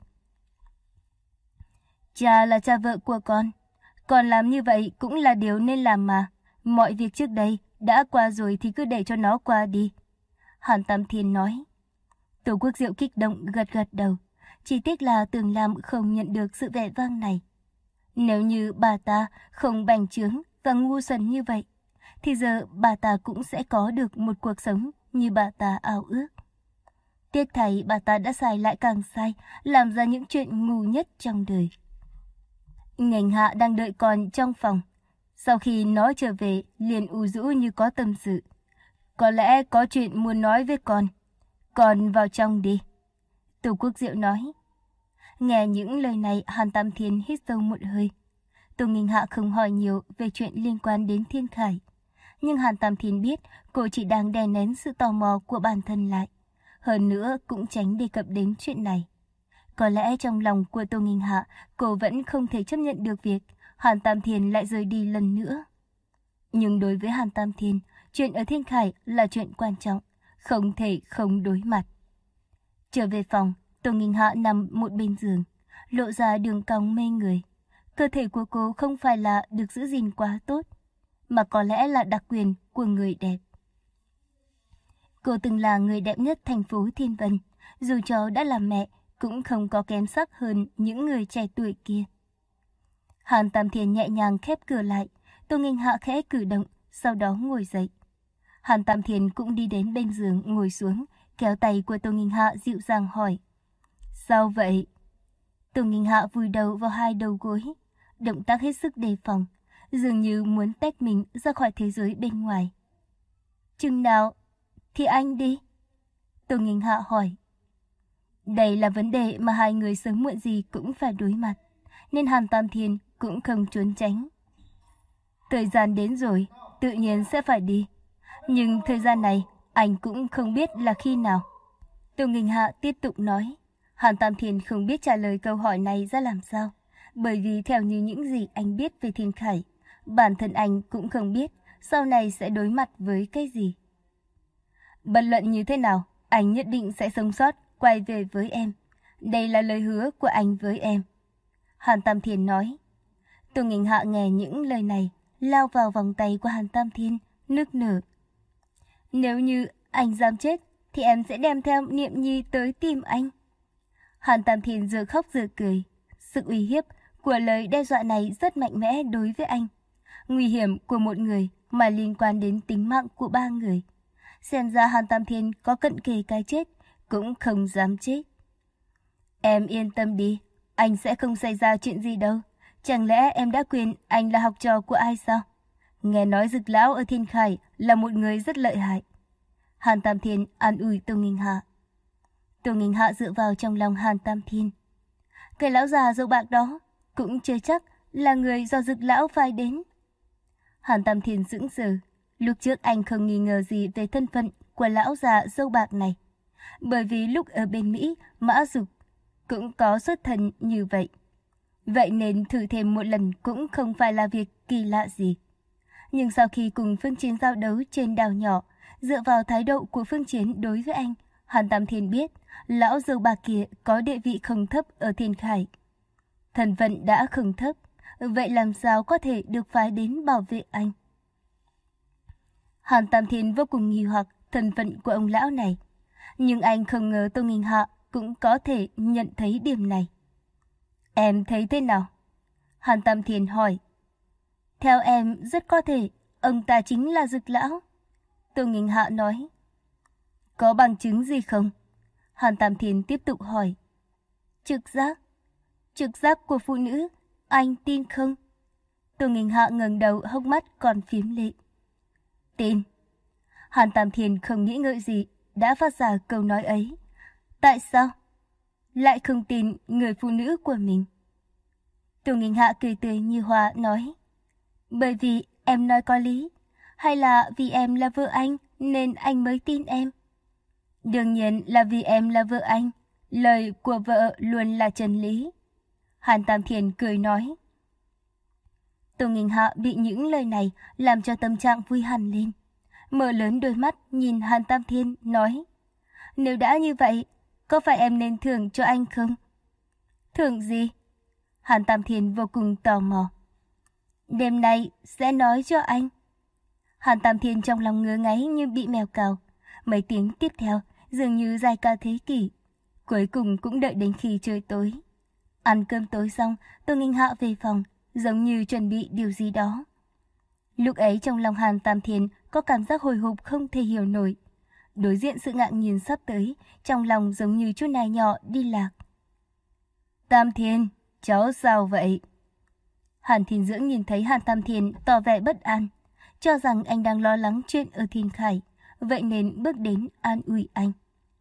Cha là cha vợ của con, con làm như vậy cũng là điều nên làm mà. Mọi việc trước đây đã qua rồi thì cứ để cho nó qua đi. Hàn Tam Thiên nói. Tô Quốc Diệu kích động gật gật đầu. Chỉ tiếc là Tưởng Lam không nhận được sự vẻ vang này. Nếu như bà ta không bành trướng và ngu xuẩn như vậy, thì giờ bà ta cũng sẽ có được một cuộc sống như bà ta ao ước. Tiếc thay bà ta đã sai lại càng sai, làm ra những chuyện ngu nhất trong đời. Ngành Hạ đang đợi con trong phòng. Sau khi nó trở về, liền u rũ như có tâm sự. Có lẽ có chuyện muốn nói với con. Con vào trong đi. Tô Quốc Diệu nói. Nghe những lời này, Hàn Tam Thiên hít sâu một hơi. Tô Nghinh Hạ không hỏi nhiều về chuyện liên quan đến Thiên Khải. Nhưng Hàn Tam Thiên biết cô chỉ đang đè nén sự tò mò của bản thân lại. Hơn nữa cũng tránh đề cập đến chuyện này. Có lẽ trong lòng của Tô Nghinh Hạ, cô vẫn không thể chấp nhận được việc Hàn Tam Thiên lại rời đi lần nữa. Nhưng đối với Hàn Tam Thiên, chuyện ở Thiên Khải là chuyện quan trọng, không thể không đối mặt. Trở về phòng, Tô Nghinh Hạ nằm một bên giường, lộ ra đường cong mê người. Cơ thể của cô không phải là được giữ gìn quá tốt, mà có lẽ là đặc quyền của người đẹp. Cô từng là người đẹp nhất thành phố Thiên Vân, dù cho đã là mẹ cũng không có kém sắc hơn những người trẻ tuổi kia. Hàn Tam Thiên nhẹ nhàng khép cửa lại, Tô Nghinh Hạ khẽ cử động, sau đó ngồi dậy. Hàn Tam Thiên cũng đi đến bên giường ngồi xuống, kéo tay của Tô Nghinh Hạ dịu dàng hỏi. Sao vậy? Tô Nghinh Hạ vùi đầu vào hai đầu gối, động tác hết sức đề phòng, dường như muốn tách mình ra khỏi thế giới bên ngoài. Chừng nào thì anh đi? Tô Nghinh Hạ hỏi. Đây là vấn đề mà hai người sớm muộn gì cũng phải đối mặt, nên Hàn Tam Thiên cũng không trốn tránh. Thời gian đến rồi, tự nhiên sẽ phải đi. Nhưng thời gian này, anh cũng không biết là khi nào. Tô Nghinh Hạ tiếp tục nói. Hàn Tam Thiên không biết trả lời câu hỏi này ra làm sao, bởi vì theo như những gì anh biết về Thiên Khải, bản thân anh cũng không biết sau này sẽ đối mặt với cái gì. Bất luận như thế nào, anh nhất định sẽ sống sót, quay về với em. Đây là lời hứa của anh với em. Hàn Tam Thiên nói. Tô Nghinh Hạ nghe những lời này, lao vào vòng tay của Hàn Tam Thiên, nức nở. Nếu như anh dám chết, thì em sẽ đem theo Niệm Nhi tới tìm anh. Hàn Tam Thiên vừa khóc vừa cười. Sự uy hiếp của lời đe dọa này rất mạnh mẽ đối với anh. Nguy hiểm của một người mà liên quan đến tính mạng của ba người. Xem ra Hàn Tam Thiên có cận kề cái chết, cũng không dám chết. Em yên tâm đi, anh sẽ không xảy ra chuyện gì đâu. Chẳng lẽ em đã quên anh là học trò của ai sao? Nghe nói Dực lão ở Thiên Khải là một người rất lợi hại. Hàn Tam Thiên an ủi Tô Nghinh Hạ. Tô Nghinh Hạ dựa vào trong lòng Hàn Tam Thiên. Cái lão già râu bạc đó cũng chưa chắc là người do Dực lão phái đến. Hàn Tam Thiên sững sờ. Lúc trước anh không nghi ngờ gì về thân phận của lão già râu bạc này, bởi vì lúc ở bên Mỹ, Mã Dục cũng có xuất thân như vậy. Vậy nên thử thêm một lần cũng không phải là việc kỳ lạ gì. Nhưng sau khi cùng Phương Chiến giao đấu trên đảo nhỏ, dựa vào thái độ của Phương Chiến đối với anh, Hàn Tam Thiên biết lão râu bạc kia có địa vị không thấp ở Thiên Khải. Thân phận đã không thấp, vậy làm sao có thể được phái đến bảo vệ anh? Hàn Tam Thiên vô cùng nghi hoặc thân phận của ông lão này, nhưng anh không ngờ Tô Nghinh Hạ cũng có thể nhận thấy điểm này. Em thấy thế nào? Hàn Tam Thiên hỏi. Theo em rất có thể ông ta chính là Dực lão. Tô Nghinh Hạ nói. Có bằng chứng gì không? Hàn Tam Thiên tiếp tục hỏi. Trực giác. Trực giác của phụ nữ, anh tin không? Tô Nghinh Hạ ngẩng đầu, hốc mắt còn phím lệ. Tin. Hàn Tam Thiên không nghĩ ngợi gì đã phát ra câu nói ấy. Tại sao lại không tin người phụ nữ của mình? Tô Nghinh Hạ cười tươi như hoa nói. Bởi vì em nói có lý, hay là vì em là vợ anh nên anh mới tin em? Đương nhiên là vì em là vợ anh, lời của vợ luôn là chân lý. Hàn Tam Thiên cười nói. Tô Nghinh Hạ bị những lời này làm cho tâm trạng vui hẳn lên. Mở lớn đôi mắt nhìn Hàn Tam Thiên nói. Nếu đã như vậy, có phải em nên thưởng cho anh không? Thưởng gì? Hàn Tam Thiên vô cùng tò mò. Đêm nay sẽ nói cho anh. Hàn Tam Thiên trong lòng ngứa ngáy như bị mèo cào. Mấy tiếng tiếp theo dường như dài cả thế kỷ. Cuối cùng cũng đợi đến khi trời tối. Ăn cơm tối xong, Tô Nghinh Hạ về phòng, giống như chuẩn bị điều gì đó. Lúc ấy trong lòng Hàn Tam Thiên có cảm giác hồi hộp không thể hiểu nổi. Đối diện sự ngạc nhiên sắp tới, trong lòng giống như chú nai nhỏ đi lạc. Tam Thiên, cháu sao vậy? Hàn Thiên Dưỡng nhìn thấy Hàn Tam Thiên tỏ vẻ bất an, cho rằng anh đang lo lắng chuyện ở Thiên Khải, vậy nên bước đến an ủi anh.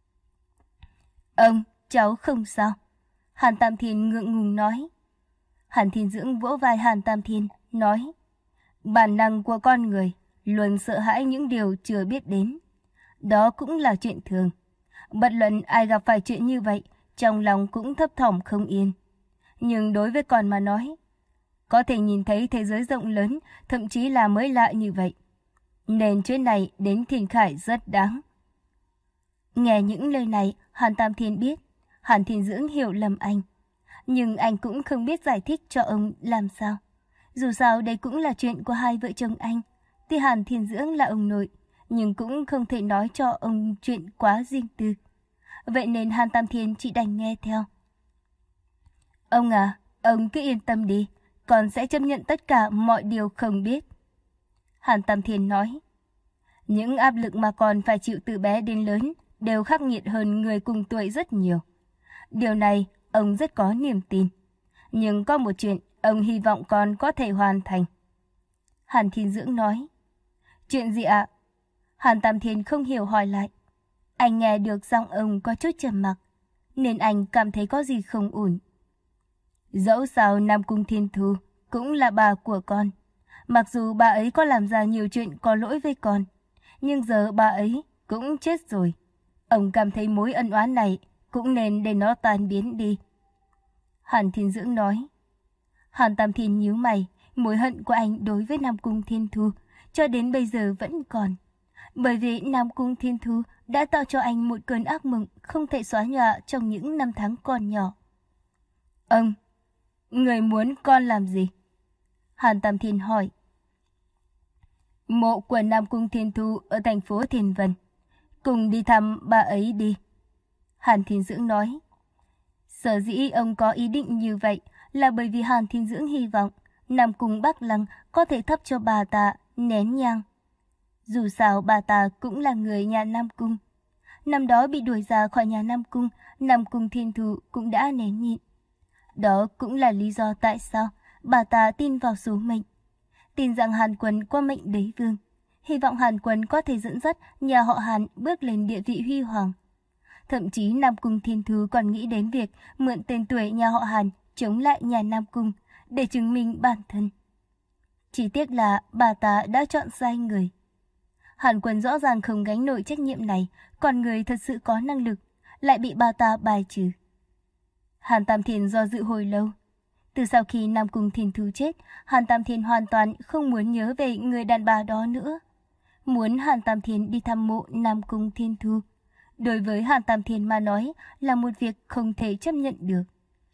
Ông, cháu không sao. Hàn Tam Thiên ngượng ngùng nói. Hàn Thiên Dưỡng vỗ vai Hàn Tam Thiên, nói. Bản năng của con người luôn sợ hãi những điều chưa biết đến. Đó cũng là chuyện thường. Bất luận ai gặp phải chuyện như vậy, trong lòng cũng thấp thỏm không yên. Nhưng đối với con mà nói, có thể nhìn thấy thế giới rộng lớn, thậm chí là mới lạ như vậy. Nên chuyện này đến Thiên Khải rất đáng. Nghe những lời này, Hàn Tam Thiên biết, Hàn Thiên Dưỡng hiểu lầm anh. Nhưng anh cũng không biết giải thích cho ông làm sao. Dù sao đây cũng là chuyện của hai vợ chồng anh. Tuy Hàn Thiên Dưỡng là ông nội, nhưng cũng không thể nói cho ông chuyện quá riêng tư. Vậy nên Hàn Tam Thiên chỉ đành nghe theo. Ông à, ông cứ yên tâm đi, con sẽ chấp nhận tất cả mọi điều không biết. Hàn Tam Thiên nói. Những áp lực mà con phải chịu từ bé đến lớn đều khắc nghiệt hơn người cùng tuổi rất nhiều. Điều này ông rất có niềm tin. Nhưng có một chuyện ông hy vọng con có thể hoàn thành. Hàn Thiên Dưỡng nói. Chuyện gì ạ? Hàn Tam Thiên không hiểu hỏi lại. Anh nghe được giọng ông có chút trầm mặc, nên anh cảm thấy có gì không ổn. Dẫu sao Nam Cung Thiên Thu cũng là bà của con. Mặc dù bà ấy có làm ra nhiều chuyện có lỗi với con, nhưng giờ bà ấy cũng chết rồi. Ông cảm thấy mối ân oán này cũng nên để nó tan biến đi. Hàn Thiên Dưỡng nói. Hàn Tam Thiên nhíu mày, mối hận của anh đối với Nam Cung Thiên Thu cho đến bây giờ vẫn còn. Bởi vì Nam Cung Thiên Thu đã tạo cho anh một cơn ác mộng không thể xóa nhòa trong những năm tháng còn nhỏ. Ông, người muốn con làm gì? Hàn Tam Thiên hỏi. Mộ của Nam Cung Thiên Thu ở thành phố Thiên Vân. Cùng đi thăm bà ấy đi. Hàn Thiên Dưỡng nói. Sở dĩ ông có ý định như vậy là bởi vì Hàn Thiên Dưỡng hy vọng Nam Cung Bắc Lăng có thể thắp cho bà ta nén nhang. Dù sao bà ta cũng là người nhà Nam Cung. Năm đó bị đuổi ra khỏi nhà Nam Cung, Nam Cung Thiên Thu cũng đã nén nhịn. Đó cũng là lý do tại sao bà ta tin vào số mệnh. Tin rằng Hàn Quân qua mệnh đế vương. Hy vọng Hàn Quân có thể dẫn dắt nhà họ Hàn bước lên địa vị huy hoàng. Thậm chí Nam Cung Thiên Thu còn nghĩ đến việc mượn tên tuổi nhà họ Hàn chống lại nhà Nam Cung để chứng minh bản thân. Chỉ tiếc là bà ta đã chọn sai người. Hàn Quân rõ ràng không gánh nổi trách nhiệm này, còn người thật sự có năng lực lại bị bà ta bài trừ. Hàn Tam Thiên do dự hồi lâu. Từ sau khi Nam Cung Thiên Thu chết, Hàn Tam Thiên hoàn toàn không muốn nhớ về người đàn bà đó nữa. Muốn Hàn Tam Thiên đi thăm mộ Nam Cung Thiên Thu, đối với Hàn Tam Thiên mà nói là một việc không thể chấp nhận được.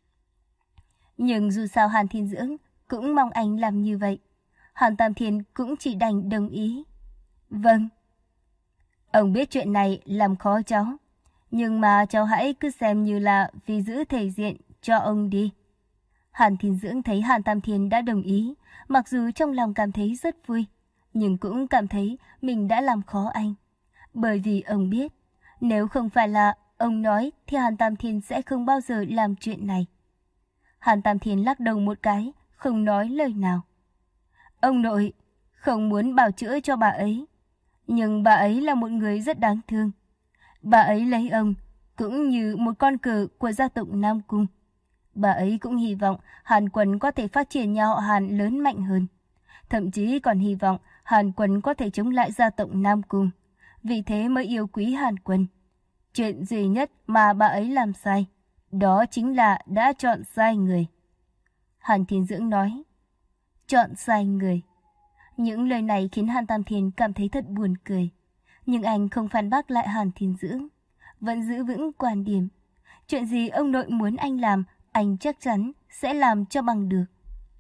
Nhưng dù sao Hàn Thiên Dưỡng cũng mong anh làm như vậy. Hàn Tam Thiên cũng chỉ đành đồng ý. Vâng. Ông biết chuyện này làm khó cháu, nhưng mà cháu hãy cứ xem như là vì giữ thể diện cho ông đi. Hàn Thiên Dưỡng thấy Hàn Tam Thiên đã đồng ý, mặc dù trong lòng cảm thấy rất vui, nhưng cũng cảm thấy mình đã làm khó anh. Bởi vì ông biết, nếu không phải là ông nói thì Hàn Tam Thiên sẽ không bao giờ làm chuyện này. Hàn Tam Thiên lắc đầu một cái, không nói lời nào. Ông nội không muốn bào chữa cho bà ấy, nhưng bà ấy là một người rất đáng thương. Bà ấy lấy ông cũng như một con cờ của gia tộc Nam Cung. Bà ấy cũng hy vọng Hàn Quân có thể phát triển nhà họ Hàn lớn mạnh hơn. Thậm chí còn hy vọng Hàn Quân có thể chống lại gia tộc Nam Cung. Vì thế mới yêu quý Hàn Quân. Chuyện duy nhất mà bà ấy làm sai, đó chính là đã chọn sai người. Hàn Thiên Dưỡng nói. Chọn sai người. Những lời này khiến Hàn Tam Thiên cảm thấy thật buồn cười. Nhưng anh không phản bác lại Hàn Thiên Dưỡng, vẫn giữ vững quan điểm. Chuyện gì ông nội muốn anh làm, anh chắc chắn sẽ làm cho bằng được.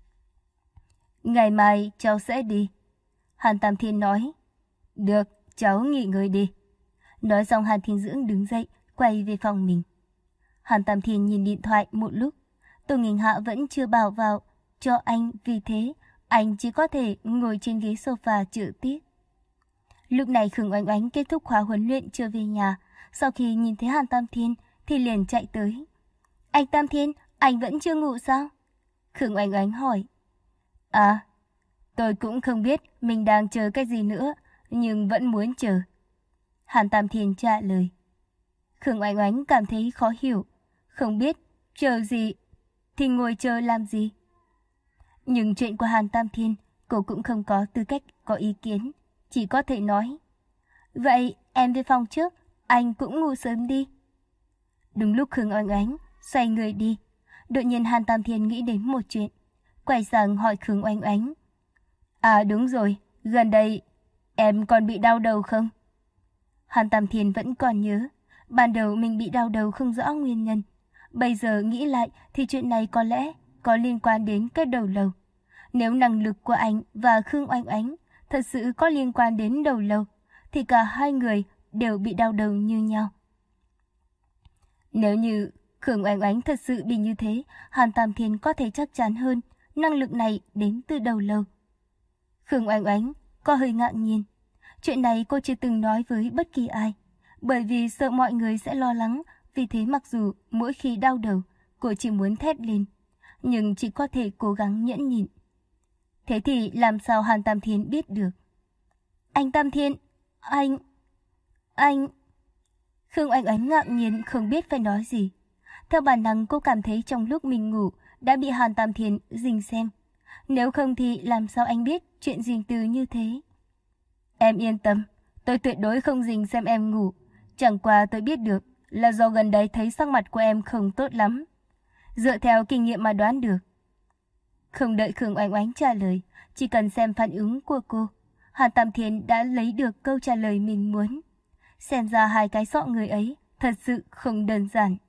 Ngày mai cháu sẽ đi. Hàn Tam Thiên nói. Được, cháu nghỉ ngơi đi. Nói xong Hàn Thiên Dưỡng đứng dậy, quay về phòng mình. Hàn Tam Thiên nhìn điện thoại một lúc. Tô Nghinh Hạ vẫn chưa bảo vào cho anh, vì thế anh chỉ có thể ngồi trên ghế sofa chờ tiếp. Lúc này Khương Oanh Oanh kết thúc khóa huấn luyện trở về nhà. Sau khi nhìn thấy Hàn Tam Thiên thì liền chạy tới. Anh Tam Thiên, anh vẫn chưa ngủ sao? Khương Oanh Oanh hỏi. À, tôi cũng không biết mình đang chờ cái gì nữa, nhưng vẫn muốn chờ. Hàn Tam Thiên trả lời. Khương Oanh Oanh cảm thấy khó hiểu, không biết chờ gì thì ngồi chờ làm gì. Nhưng chuyện của Hàn Tam Thiên cô cũng không có tư cách có ý kiến, chỉ có thể nói. Vậy em về phòng trước, anh cũng ngủ sớm đi. Đúng lúc Khương Oanh Oanh xoay người đi, đột nhiên Hàn Tam Thiên nghĩ đến một chuyện, quay sang hỏi Khương Oanh Oanh. À đúng rồi, gần đây em còn bị đau đầu không? Hàn Tam Thiên vẫn còn nhớ, ban đầu mình bị đau đầu không rõ nguyên nhân. Bây giờ nghĩ lại thì chuyện này có lẽ có liên quan đến cái đầu lâu. Nếu năng lực của anh và Khương Oanh Oanh thật sự có liên quan đến đầu lâu, thì cả hai người đều bị đau đầu như nhau. Nếu như Khương Oanh Oanh thật sự bị như thế, Hàn Tam Thiên có thể chắc chắn hơn năng lực này đến từ đầu lâu. Khương Oanh Oanh có hơi ngạc nhiên. Chuyện này cô chưa từng nói với bất kỳ ai, bởi vì sợ mọi người sẽ lo lắng. Vì thế mặc dù mỗi khi đau đầu, cô chỉ muốn thét lên, nhưng chỉ có thể cố gắng nhẫn nhịn. Thế thì làm sao Hàn Tam Thiên biết được? Anh Tam Thiên, anh... anh... Khương Oanh Oanh ngạc nhiên không biết phải nói gì. Theo bản năng cô cảm thấy trong lúc mình ngủ đã bị Hàn Tam Thiên rình xem. Nếu không thì làm sao anh biết chuyện riêng tư như thế? Em yên tâm, tôi tuyệt đối không rình xem em ngủ. Chẳng qua tôi biết được là do gần đây thấy sắc mặt của em không tốt lắm. Dựa theo kinh nghiệm mà đoán được. Không đợi Khương Oanh Oanh trả lời, chỉ cần xem phản ứng của cô, Hàn Tam Thiên đã lấy được câu trả lời mình muốn. Xem ra hai cái sọ người ấy thật sự không đơn giản.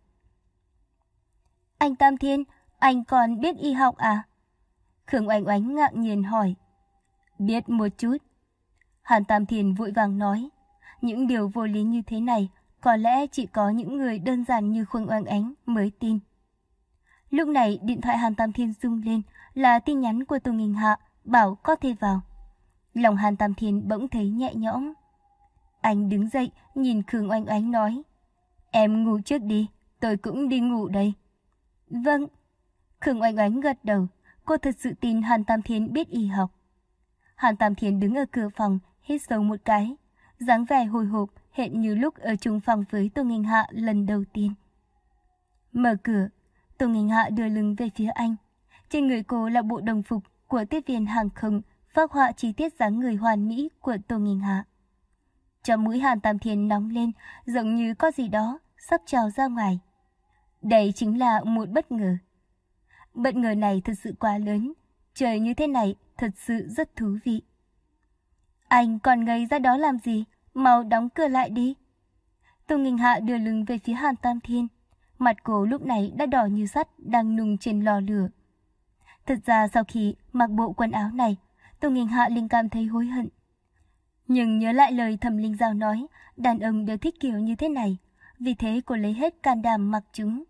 Anh Tam Thiên, anh còn biết y học à? Khương Oanh Oanh ngạc nhiên hỏi. Biết một chút. Hàn Tam Thiên vội vàng nói. Những điều vô lý như thế này, có lẽ chỉ có những người đơn giản như Khương Oanh Oanh mới tin. Lúc này điện thoại Hàn Tam Thiên rung lên, là tin nhắn của Tô Nghinh Hạ, bảo có thể vào. Lòng Hàn Tam Thiên bỗng thấy nhẹ nhõm. Anh đứng dậy, nhìn Khương Oanh Oanh nói. Em ngủ trước đi, tôi cũng đi ngủ đây. Vâng. Khương Oanh Oanh gật đầu, cô thật sự tin Hàn Tam Thiên biết y học. Hàn Tam Thiên đứng ở cửa phòng, hít sâu một cái, dáng vẻ hồi hộp, hệt như lúc ở chung phòng với Tô Nghinh Hạ lần đầu tiên. Mở cửa, Tô Nghinh Hạ đưa lưng về phía anh. Trên người cô là bộ đồng phục của tiếp viên hàng không, phác họa chi tiết dáng người hoàn mỹ của Tô Nghinh Hạ. Trong mũi Hàn Tam Thiên nóng lên, giống như có gì đó sắp trào ra ngoài. Đây chính là một bất ngờ. Bất ngờ này thật sự quá lớn, trời như thế này thật sự rất thú vị. Anh còn ngây ra đó làm gì, mau đóng cửa lại đi. Tô Nghinh Hạ đưa lưng về phía Hàn Tam Thiên, mặt cô lúc này đã đỏ như sắt đang nung trên lò lửa. Thật ra sau khi mặc bộ quần áo này, Tô Nghinh Hạ linh cảm thấy hối hận. Nhưng nhớ lại lời Thẩm Linh Giao nói, đàn ông đều thích kiểu như thế này, vì thế cô lấy hết can đảm mặc chúng.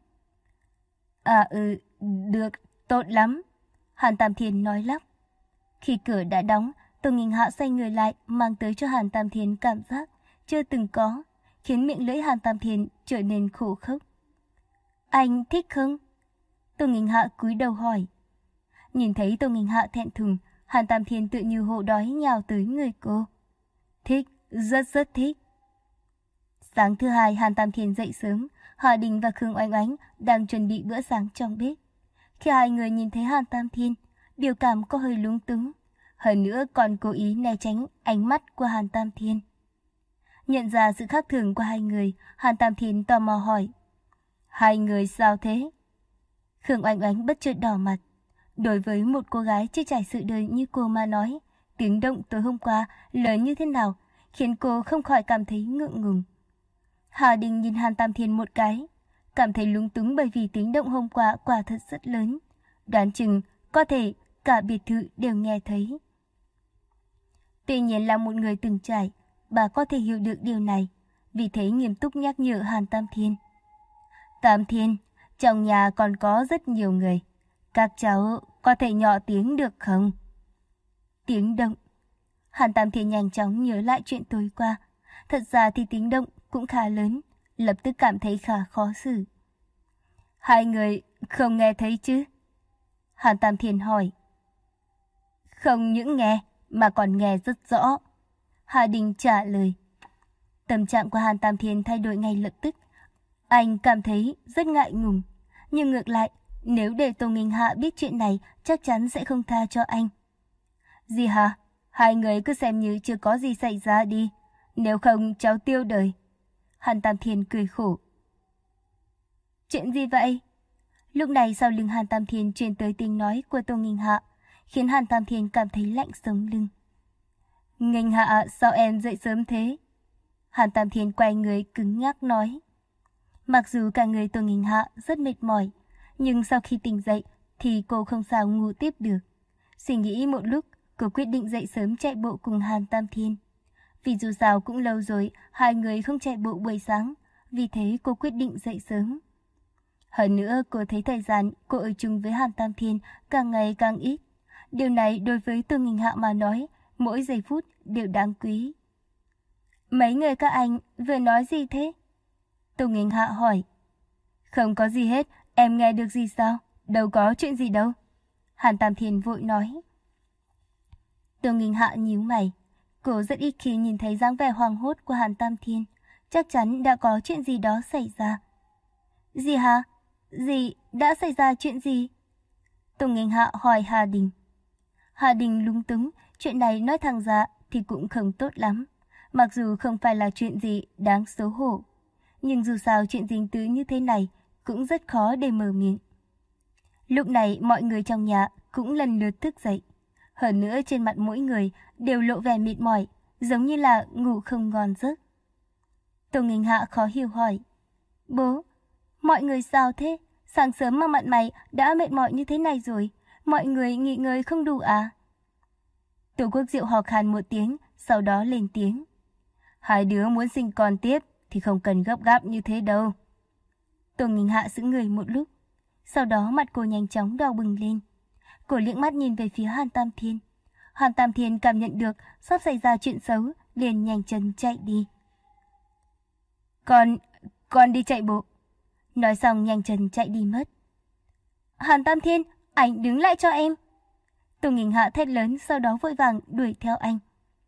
À ừ, được, tốt lắm, Hàn Tam Thiên nói lắp. Khi cửa đã đóng, Tô Nghinh Hạ xoay người lại mang tới cho Hàn Tam Thiên cảm giác chưa từng có, khiến miệng lưỡi Hàn Tam Thiên trở nên khổ khốc. Anh thích không? Tô Nghinh Hạ cúi đầu hỏi. Nhìn thấy Tô Nghinh Hạ thẹn thùng, Hàn Tam Thiên tự như hổ đói nhào tới người cô. Thích, rất rất thích. Sáng thứ hai Hàn Tam Thiên dậy sớm, Hà Đình và Khương Oanh Oanh đang chuẩn bị bữa sáng trong bếp. Khi hai người nhìn thấy Hàn Tam Thiên, biểu cảm có hơi lúng túng, hơn nữa còn cố ý né tránh ánh mắt của Hàn Tam Thiên. Nhận ra sự khác thường của hai người, Hàn Tam Thiên tò mò hỏi. Hai người sao thế? Khương Oanh Oanh bất chợt đỏ mặt. Đối với một cô gái chưa trải sự đời như cô mà nói, tiếng động tối hôm qua lớn như thế nào, khiến cô không khỏi cảm thấy ngượng ngùng. Hà Đình nhìn Hàn Tam Thiên một cái, cảm thấy lúng túng bởi vì tiếng động hôm qua quả thật rất lớn. Đoán chừng, có thể cả biệt thự đều nghe thấy. Tuy nhiên là một người từng trải, bà có thể hiểu được điều này, vì thế nghiêm túc nhắc nhở Hàn Tam Thiên. Tam Thiên, trong nhà còn có rất nhiều người. Các cháu có thể nhỏ tiếng được không? Tiếng động. Hàn Tam Thiên nhanh chóng nhớ lại chuyện tối qua. Thật ra thì tiếng động cũng khá lớn, lập tức cảm thấy khá khó xử. Hai người không nghe thấy chứ? Hàn Tam Thiên hỏi. Không những nghe, mà còn nghe rất rõ. Hà Đình trả lời. Tâm trạng của Hàn Tam Thiên thay đổi ngay lập tức. Anh cảm thấy rất ngại ngùng, nhưng ngược lại, nếu để Tô Nghinh Hạ biết chuyện này, chắc chắn sẽ không tha cho anh. Gì hả? Hai người cứ xem như chưa có gì xảy ra đi, nếu không cháu tiêu đời. Hàn Tam Thiên cười khổ. Chuyện gì vậy? Lúc này sau lưng Hàn Tam Thiên truyền tới tiếng nói của Tô Nghinh Hạ, khiến Hàn Tam Thiên cảm thấy lạnh sống lưng. Nghinh Hạ, sao em dậy sớm thế? Hàn Tam Thiên quay người cứng nhắc nói. Mặc dù cả người Tô Nghinh Hạ rất mệt mỏi, nhưng sau khi tỉnh dậy thì cô không sao ngủ tiếp được. Suy nghĩ một lúc, cô quyết định dậy sớm chạy bộ cùng Hàn Tam Thiên. Vì dù sao cũng lâu rồi hai người không chạy bộ buổi sáng, vì thế cô quyết định dậy sớm. Hơn nữa cô thấy thời gian cô ở chung với Hàn Tam Thiên càng ngày càng ít. Điều này đối với Tô Nghinh Hạ mà nói, mỗi giây phút đều đáng quý. Mấy người các anh vừa nói gì thế? Tô Nghinh Hạ hỏi. Không có gì hết, em nghe được gì sao? Đâu có chuyện gì đâu. Hàn Tam Thiên vội nói. Tô Nghinh Hạ nhíu mày. Cô rất ít khi nhìn thấy dáng vẻ hoang hốt của Hàn Tam Thiên. Chắc chắn đã có chuyện gì đó xảy ra. Gì hả? Gì? Đã xảy ra chuyện gì? Tô Nghinh Hạ hỏi Hà Đình. Hà Đình lúng túng, chuyện này nói thẳng ra thì cũng không tốt lắm. Mặc dù không phải là chuyện gì đáng xấu hổ, nhưng dù sao chuyện dính tứ như thế này cũng rất khó để mở miệng. Lúc này mọi người trong nhà cũng lần lượt thức dậy. Hơn nữa trên mặt mỗi người đều lộ vẻ mệt mỏi, giống như là ngủ không ngon giấc. Tô Nghinh Hạ khó hiểu hỏi. Bố, mọi người sao thế? Sáng sớm mà mặt mày đã mệt mỏi như thế này rồi, mọi người nghỉ ngơi không đủ à? Tô Quốc Diệu hò khan một tiếng, sau đó lên tiếng. Hai đứa muốn sinh con tiếp thì không cần gấp gáp như thế đâu. Tô Nghinh Hạ sững người một lúc, sau đó mặt cô nhanh chóng đỏ bừng lên. Cô liếc mắt nhìn về phía Hàn Tam Thiên. Hàn Tam Thiên cảm nhận được sắp xảy ra chuyện xấu, liền nhanh chân chạy đi. Con, con đi chạy bộ. Nói xong nhanh chân chạy đi mất. Hàn Tam Thiên, anh đứng lại cho em. Tô Nghinh Hạ thét lớn, sau đó vội vàng đuổi theo anh.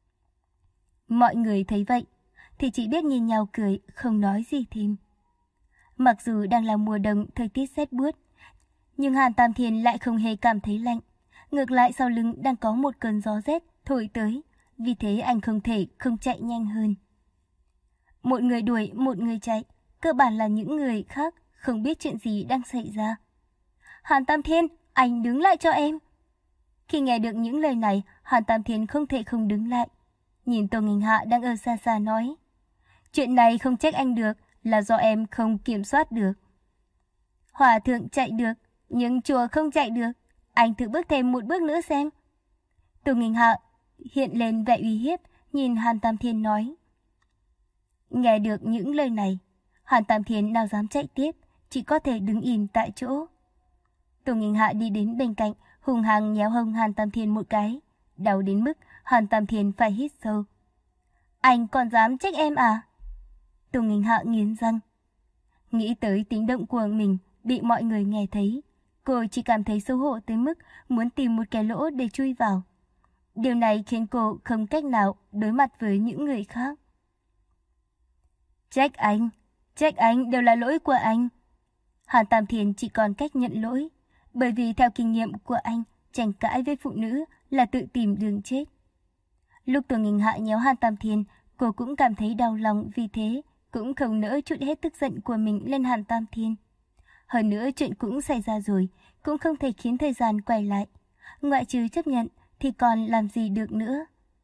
Mọi người thấy vậy thì chỉ biết nhìn nhau cười, không nói gì thêm. Mặc dù đang là mùa đông, thời tiết rét buốt, nhưng Hàn Tam Thiên lại không hề cảm thấy lạnh. Ngược lại sau lưng đang có một cơn gió rét thổi tới, vì thế anh không thể không chạy nhanh hơn. Một người đuổi, một người chạy, cơ bản là những người khác không biết chuyện gì đang xảy ra. Hàn Tam Thiên, anh đứng lại cho em. Khi nghe được những lời này, Hàn Tam Thiên không thể không đứng lại. Nhìn Tô Nghinh Hạ đang ở xa xa nói. Chuyện này không trách anh được, là do em không kiểm soát được. Hòa thượng chạy được, nhưng chùa không chạy được. Anh thử bước thêm một bước nữa xem. Tô Nghinh Hạ hiện lên vẻ uy hiếp, nhìn Hàn Tam Thiên nói. Nghe được những lời này, Hàn Tam Thiên nào dám chạy tiếp, chỉ có thể đứng im tại chỗ. Tô Nghinh Hạ đi đến bên cạnh, hung hăng nhéo hông Hàn Tam Thiên một cái, đau đến mức Hàn Tam Thiên phải hít sâu. Anh còn dám trách em à? Tô Nghinh Hạ nghiến răng. Nghĩ tới tiếng động của mình bị mọi người nghe thấy, cô chỉ cảm thấy xấu hổ tới mức muốn tìm một cái lỗ để chui vào. Điều này khiến cô không cách nào đối mặt với những người khác. Trách anh, trách anh đều là lỗi của anh. Hàn Tam Thiên chỉ còn cách nhận lỗi, bởi vì theo kinh nghiệm của anh, tranh cãi với phụ nữ là tự tìm đường chết. Lúc Tô Nghinh Hạ nhéo Hàn Tam Thiên, cô cũng cảm thấy đau lòng, vì thế cũng không nỡ trút hết tức giận của mình lên Hàn Tam Thiên. Hơn nữa chuyện cũng xảy ra rồi, cũng không thể khiến thời gian quay lại. Ngoại trừ chấp nhận thì còn làm gì được nữa.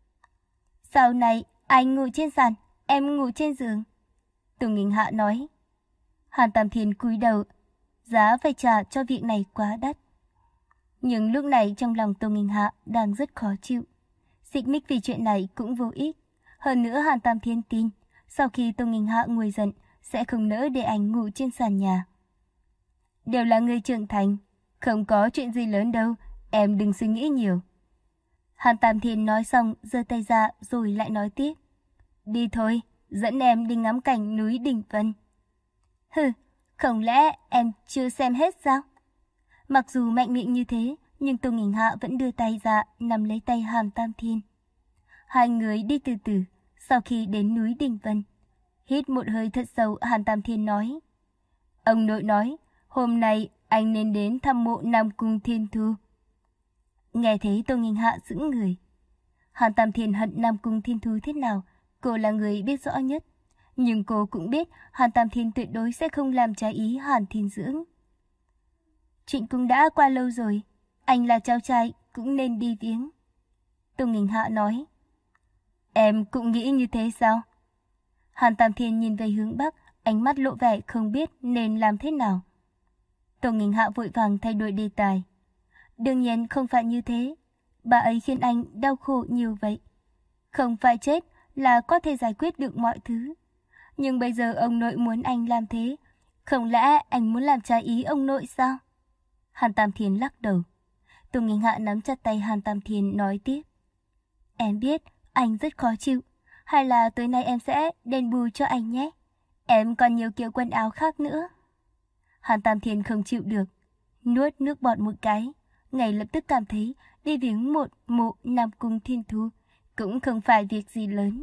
Sau này anh ngủ trên sàn, em ngủ trên giường. Tô Nghinh Hạ nói. Hàn Tam Thiên cúi đầu, giá phải trả cho việc này quá đắt. Nhưng lúc này trong lòng Tô Nghinh Hạ đang rất khó chịu. Xích mích vì chuyện này cũng vô ích. Hơn nữa Hàn Tam Thiên tin, sau khi Tô Nghinh Hạ nguôi giận, sẽ không nỡ để anh ngủ trên sàn nhà. Đều là người trưởng thành, không có chuyện gì lớn đâu, em đừng suy nghĩ nhiều. Hàn Tam Thiên nói xong, giơ tay ra rồi lại nói tiếp. Đi thôi, dẫn em đi ngắm cảnh núi Đỉnh Vân. Hừ, không lẽ em chưa xem hết sao? Mặc dù mạnh miệng như thế, nhưng Tô Nghinh Hạ vẫn đưa tay ra nắm lấy tay Hàn Tam Thiên. Hai người đi từ từ, sau khi đến núi Đỉnh Vân. Hít một hơi thật sâu, Hàn Tam Thiên nói. Ông nội nói, hôm nay anh nên đến thăm mộ Nam Cung Thiên Thu. Nghe thấy Tô Nghinh Hạ sững người. Hàn Tam Thiên hận Nam Cung Thiên Thu thế nào, cô là người biết rõ nhất. Nhưng cô cũng biết Hàn Tam Thiên tuyệt đối sẽ không làm trái ý Hàn Thiên Dưỡng. Chuyện cũng đã qua lâu rồi, anh là cháu trai cũng nên đi viếng. Tô Nghinh Hạ nói. Em cũng nghĩ như thế sao? Hàn Tam Thiên nhìn về hướng Bắc, ánh mắt lộ vẻ không biết nên làm thế nào. Tô Nghinh Hạ vội vàng thay đổi đề tài. Đương nhiên không phải như thế. Bà ấy khiến anh đau khổ nhiều vậy. Không phải chết là có thể giải quyết được mọi thứ. Nhưng bây giờ ông nội muốn anh làm thế. Không lẽ anh muốn làm trái ý ông nội sao? Hàn Tam Thiên lắc đầu. Tô Nghinh Hạ nắm chặt tay Hàn Tam Thiên nói tiếp. Em biết anh rất khó chịu. Hay là tối nay em sẽ đền bù cho anh nhé. Em còn nhiều kiểu quần áo khác nữa. Hàn Tam Thiên không chịu được, nuốt nước bọt một cái, ngay lập tức cảm thấy đi viếng một mộ Nam Cung Thiên Thu cũng không phải việc gì lớn.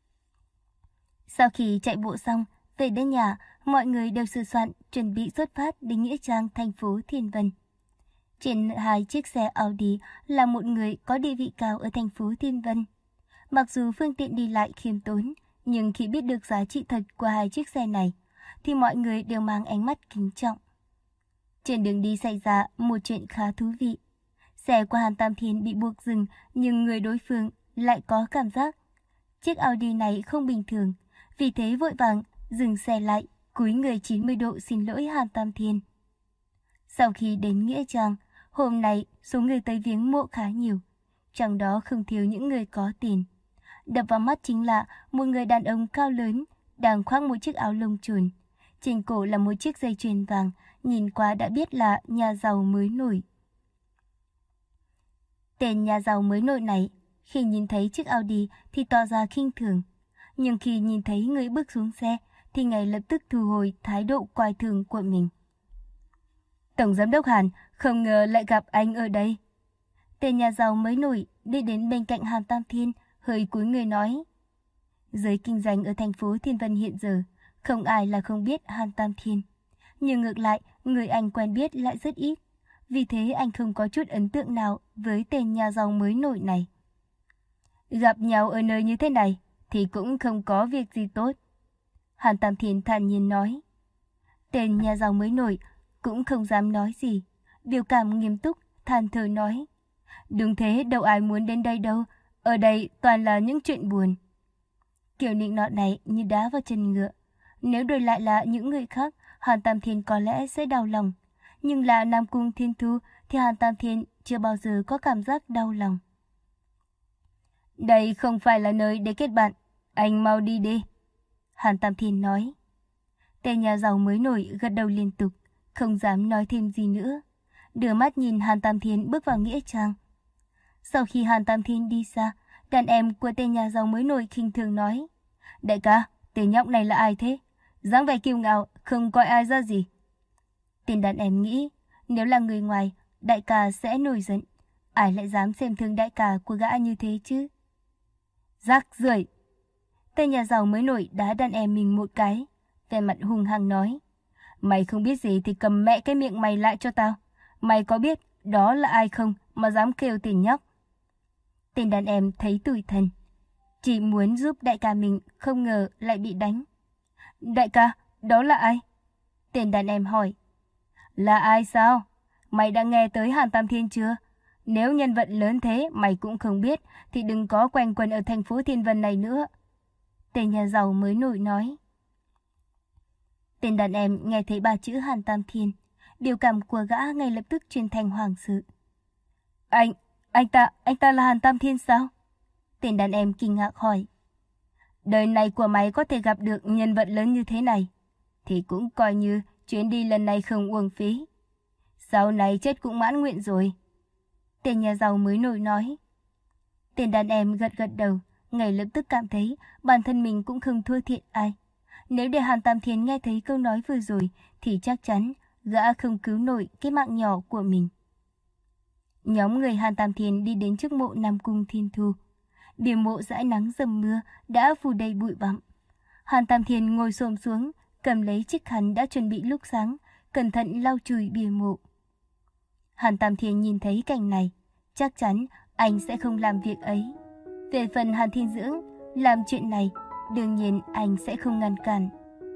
Sau khi chạy bộ xong, về đến nhà, mọi người đều sửa soạn chuẩn bị xuất phát đi nghĩa trang thành phố Thiên Vân. Trên hai chiếc xe Audi là một người có địa vị cao ở thành phố Thiên Vân. Mặc dù phương tiện đi lại khiêm tốn, nhưng khi biết được giá trị thật của hai chiếc xe này, thì mọi người đều mang ánh mắt kính trọng. Trên đường đi xảy ra một chuyện khá thú vị. Xe của Hàn Tam Thiên bị buộc dừng, nhưng người đối phương lại có cảm giác chiếc Audi này không bình thường, vì thế vội vàng dừng xe lại, cúi người chín mươi độ xin lỗi Hàn Tam Thiên. Sau khi đến Nghĩa Trang, hôm nay số người tới viếng mộ khá nhiều, trong đó không thiếu những người có tiền. Đập vào mắt chính là một người đàn ông cao lớn, đang khoác một chiếc áo lông chùn. Trên cổ là một chiếc dây chuyền vàng, nhìn qua đã biết là nhà giàu mới nổi. Tên nhà giàu mới nổi này, khi nhìn thấy chiếc Audi thì tỏ ra khinh thường. Nhưng khi nhìn thấy người bước xuống xe thì ngay lập tức thu hồi thái độ coi thường của mình. Tổng giám đốc Hàn, không ngờ lại gặp anh ở đây. Tên nhà giàu mới nổi đi đến bên cạnh Hàn Tam Thiên, hơi cúi người nói. Giới kinh doanh ở thành phố Thiên Vân hiện giờ, không ai là không biết Hàn Tam Thiên. Nhưng ngược lại, người anh quen biết lại rất ít. Vì thế anh không có chút ấn tượng nào với tên nhà giàu mới nổi này. Gặp nhau ở nơi như thế này thì cũng không có việc gì tốt. Hàn Tam Thiên thản nhiên nói. Tên nhà giàu mới nổi cũng không dám nói gì. Biểu cảm nghiêm túc, than thở nói. Đúng thế, đâu ai muốn đến đây đâu. Ở đây toàn là những chuyện buồn. Kiểu nịnh nọt này như đá vào chân ngựa. Nếu đổi lại là những người khác, Hàn Tam Thiên có lẽ sẽ đau lòng. Nhưng là Nam Cung Thiên Thu thì Hàn Tam Thiên chưa bao giờ có cảm giác đau lòng. Đây không phải là nơi để kết bạn. Anh mau đi đi. Hàn Tam Thiên nói. Tên nhà giàu mới nổi gật đầu liên tục, không dám nói thêm gì nữa. Đưa mắt nhìn Hàn Tam Thiên bước vào nghĩa trang. Sau khi Hàn Tam Thiên đi xa, đàn em của tên nhà giàu mới nổi khinh thường nói. Đại ca, tên nhóc này là ai thế? Dáng vẻ kiêu ngạo, không coi ai ra gì. Tên đàn em nghĩ, nếu là người ngoài, đại ca sẽ nổi giận. Ai lại dám xem thường đại ca của gã như thế chứ? Rác rưởi. Tên nhà giàu mới nổi đá đàn em mình một cái, vẻ mặt hung hăng nói. Mày không biết gì thì cầm mẹ cái miệng mày lại cho tao. Mày có biết đó là ai không mà dám kêu tên nhóc? Tên đàn em thấy tủi thân, chỉ muốn giúp đại ca mình, không ngờ lại bị đánh. Đại ca, đó là ai? Tên đàn em hỏi. Là ai sao? Mày đã nghe tới Hàn Tam Thiên chưa? Nếu nhân vật lớn thế mày cũng không biết thì đừng có quanh quẩn ở thành phố Thiên Vân này nữa. Tên nhà giàu mới nổi nói. Tên đàn em nghe thấy ba chữ Hàn Tam Thiên, biểu cảm của gã ngay lập tức chuyển thành hoảng sợ. Anh, anh ta, anh ta là Hàn Tam Thiên sao? Tên đàn em kinh ngạc hỏi. Đời này của mày có thể gặp được nhân vật lớn như thế này, thì cũng coi như chuyến đi lần này không uổng phí. Sau này chết cũng mãn nguyện rồi. Tên nhà giàu mới nổi nói. Tên đàn em gật gật đầu, ngay lập tức cảm thấy bản thân mình cũng không thua thiệt ai. Nếu để Hàn Tam Thiên nghe thấy câu nói vừa rồi thì chắc chắn gã không cứu nổi cái mạng nhỏ của mình. Nhóm người Hàn Tam Thiên đi đến trước mộ Nam Cung Thiên Thu. Bìa mộ dãi nắng dầm mưa đã phủ đầy bụi bặm. Hàn Tam Thiên ngồi xổm xuống, cầm lấy chiếc khăn đã chuẩn bị lúc sáng, cẩn thận lau chùi bìa mộ. Hàn Tam Thiên nhìn thấy cảnh này, chắc chắn anh sẽ không làm việc ấy. Về phần Hàn Thiên Dưỡng làm chuyện này, đương nhiên anh sẽ không ngăn cản.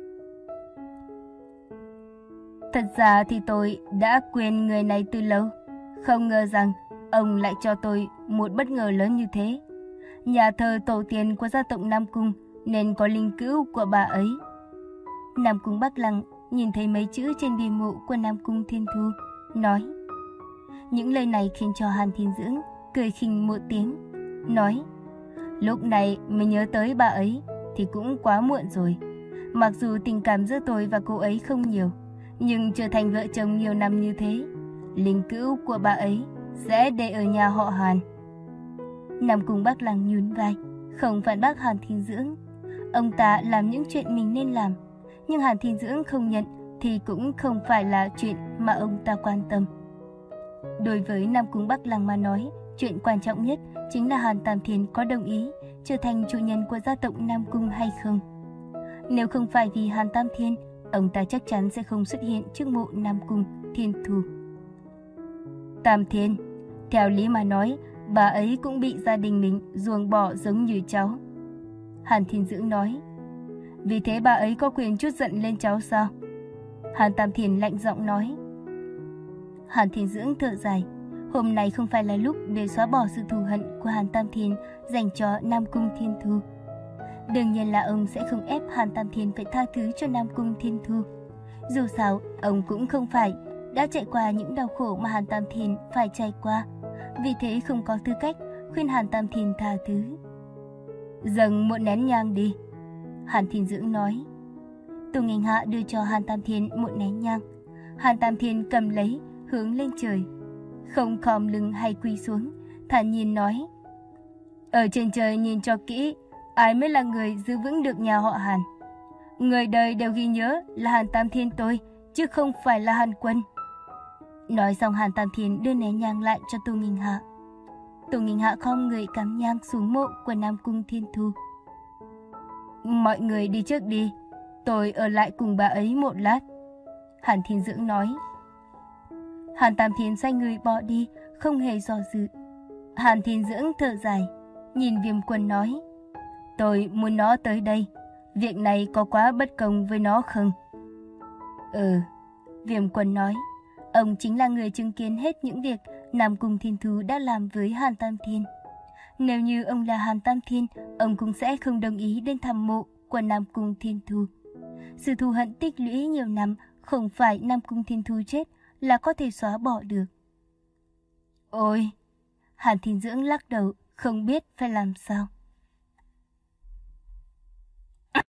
Thật ra thì tôi đã quên người này từ lâu. Không ngờ rằng ông lại cho tôi một bất ngờ lớn như thế. Nhà thờ tổ tiên của gia tộc Nam Cung nên có linh cữu của bà ấy. Nam Cung Bắc Lăng nhìn thấy mấy chữ trên bia mộ của Nam Cung Thiên Thu, nói. Những lời này khiến cho Hàn Thiên Dưỡng cười khinh một tiếng, nói. Lúc này mới nhớ tới bà ấy thì cũng quá muộn rồi. Mặc dù tình cảm giữa tôi và cô ấy không nhiều, nhưng trở thành vợ chồng nhiều năm như thế, linh cữu của bà ấy sẽ để ở nhà họ Hàn. Nam Cung Bắc Lăng nhún vai, không phản bác Hàn Thiên Dưỡng. Ông ta làm những chuyện mình nên làm, nhưng Hàn Thiên Dưỡng không nhận thì cũng không phải là chuyện mà ông ta quan tâm. Đối với Nam Cung Bắc Lăng mà nói, chuyện quan trọng nhất chính là Hàn Tam Thiên có đồng ý trở thành chủ nhân của gia tộc Nam Cung hay không. Nếu không phải vì Hàn Tam Thiên, ông ta chắc chắn sẽ không xuất hiện trước mộ Nam Cung Thiên Thu. Tam Thiên, theo lý mà nói, bà ấy cũng bị gia đình mình ruồng bỏ giống như cháu. Hàn Thiên Dưỡng nói. Vì thế bà ấy có quyền trút giận lên cháu sao? Hàn Tam Thiên lạnh giọng nói. Hàn Thiên Dưỡng thở dài. Hôm nay không phải là lúc để xóa bỏ sự thù hận của Hàn Tam Thiên dành cho Nam Cung Thiên Thu. Đương nhiên là ông sẽ không ép Hàn Tam Thiên phải tha thứ cho Nam Cung Thiên Thu. Dù sao, ông cũng không phải đã trải qua những đau khổ mà Hàn Tam Thiên phải trải qua. Vì thế không có tư cách khuyên Hàn Tam Thiên tha thứ. Dâng một nén nhang đi, Hàn Thiên Dưỡng nói. Tô Nghênh Hạ đưa cho Hàn Tam Thiên một nén nhang. Hàn Tam Thiên cầm lấy, hướng lên trời. Không khom lưng hay quỳ xuống, thản nhiên nói. Ở trên trời nhìn cho kỹ, ai mới là người giữ vững được nhà họ Hàn. Người đời đều ghi nhớ là Hàn Tam Thiên tôi, chứ không phải là Hàn Quân. Nói xong Hàn Tam Thiên đưa nén nhang lại cho Tô Nghênh Hạ. Tô Nghênh Hạ khom người cắm nhang xuống mộ của Nam Cung Thiên Thu. Mọi người đi trước đi, tôi ở lại cùng bà ấy một lát, Hàn Thiên Dưỡng nói. Hàn Tam Thiên xoay người bỏ đi, không hề do dự. Hàn Thiên Dưỡng thở dài, nhìn Viêm Quân nói. Tôi muốn nó tới đây, việc này có quá bất công với nó không? Ừ, Viêm Quân nói. Ông chính là người chứng kiến hết những việc Nam Cung Thiên Thu đã làm với Hàn Tam Thiên. Nếu như ông là Hàn Tam Thiên, ông cũng sẽ không đồng ý đến thăm mộ của Nam Cung Thiên Thu. Sự thù hận tích lũy nhiều năm, không phải Nam Cung Thiên Thu chết là có thể xóa bỏ được. Ôi! Hàn Thiên Dưỡng lắc đầu, không biết phải làm sao.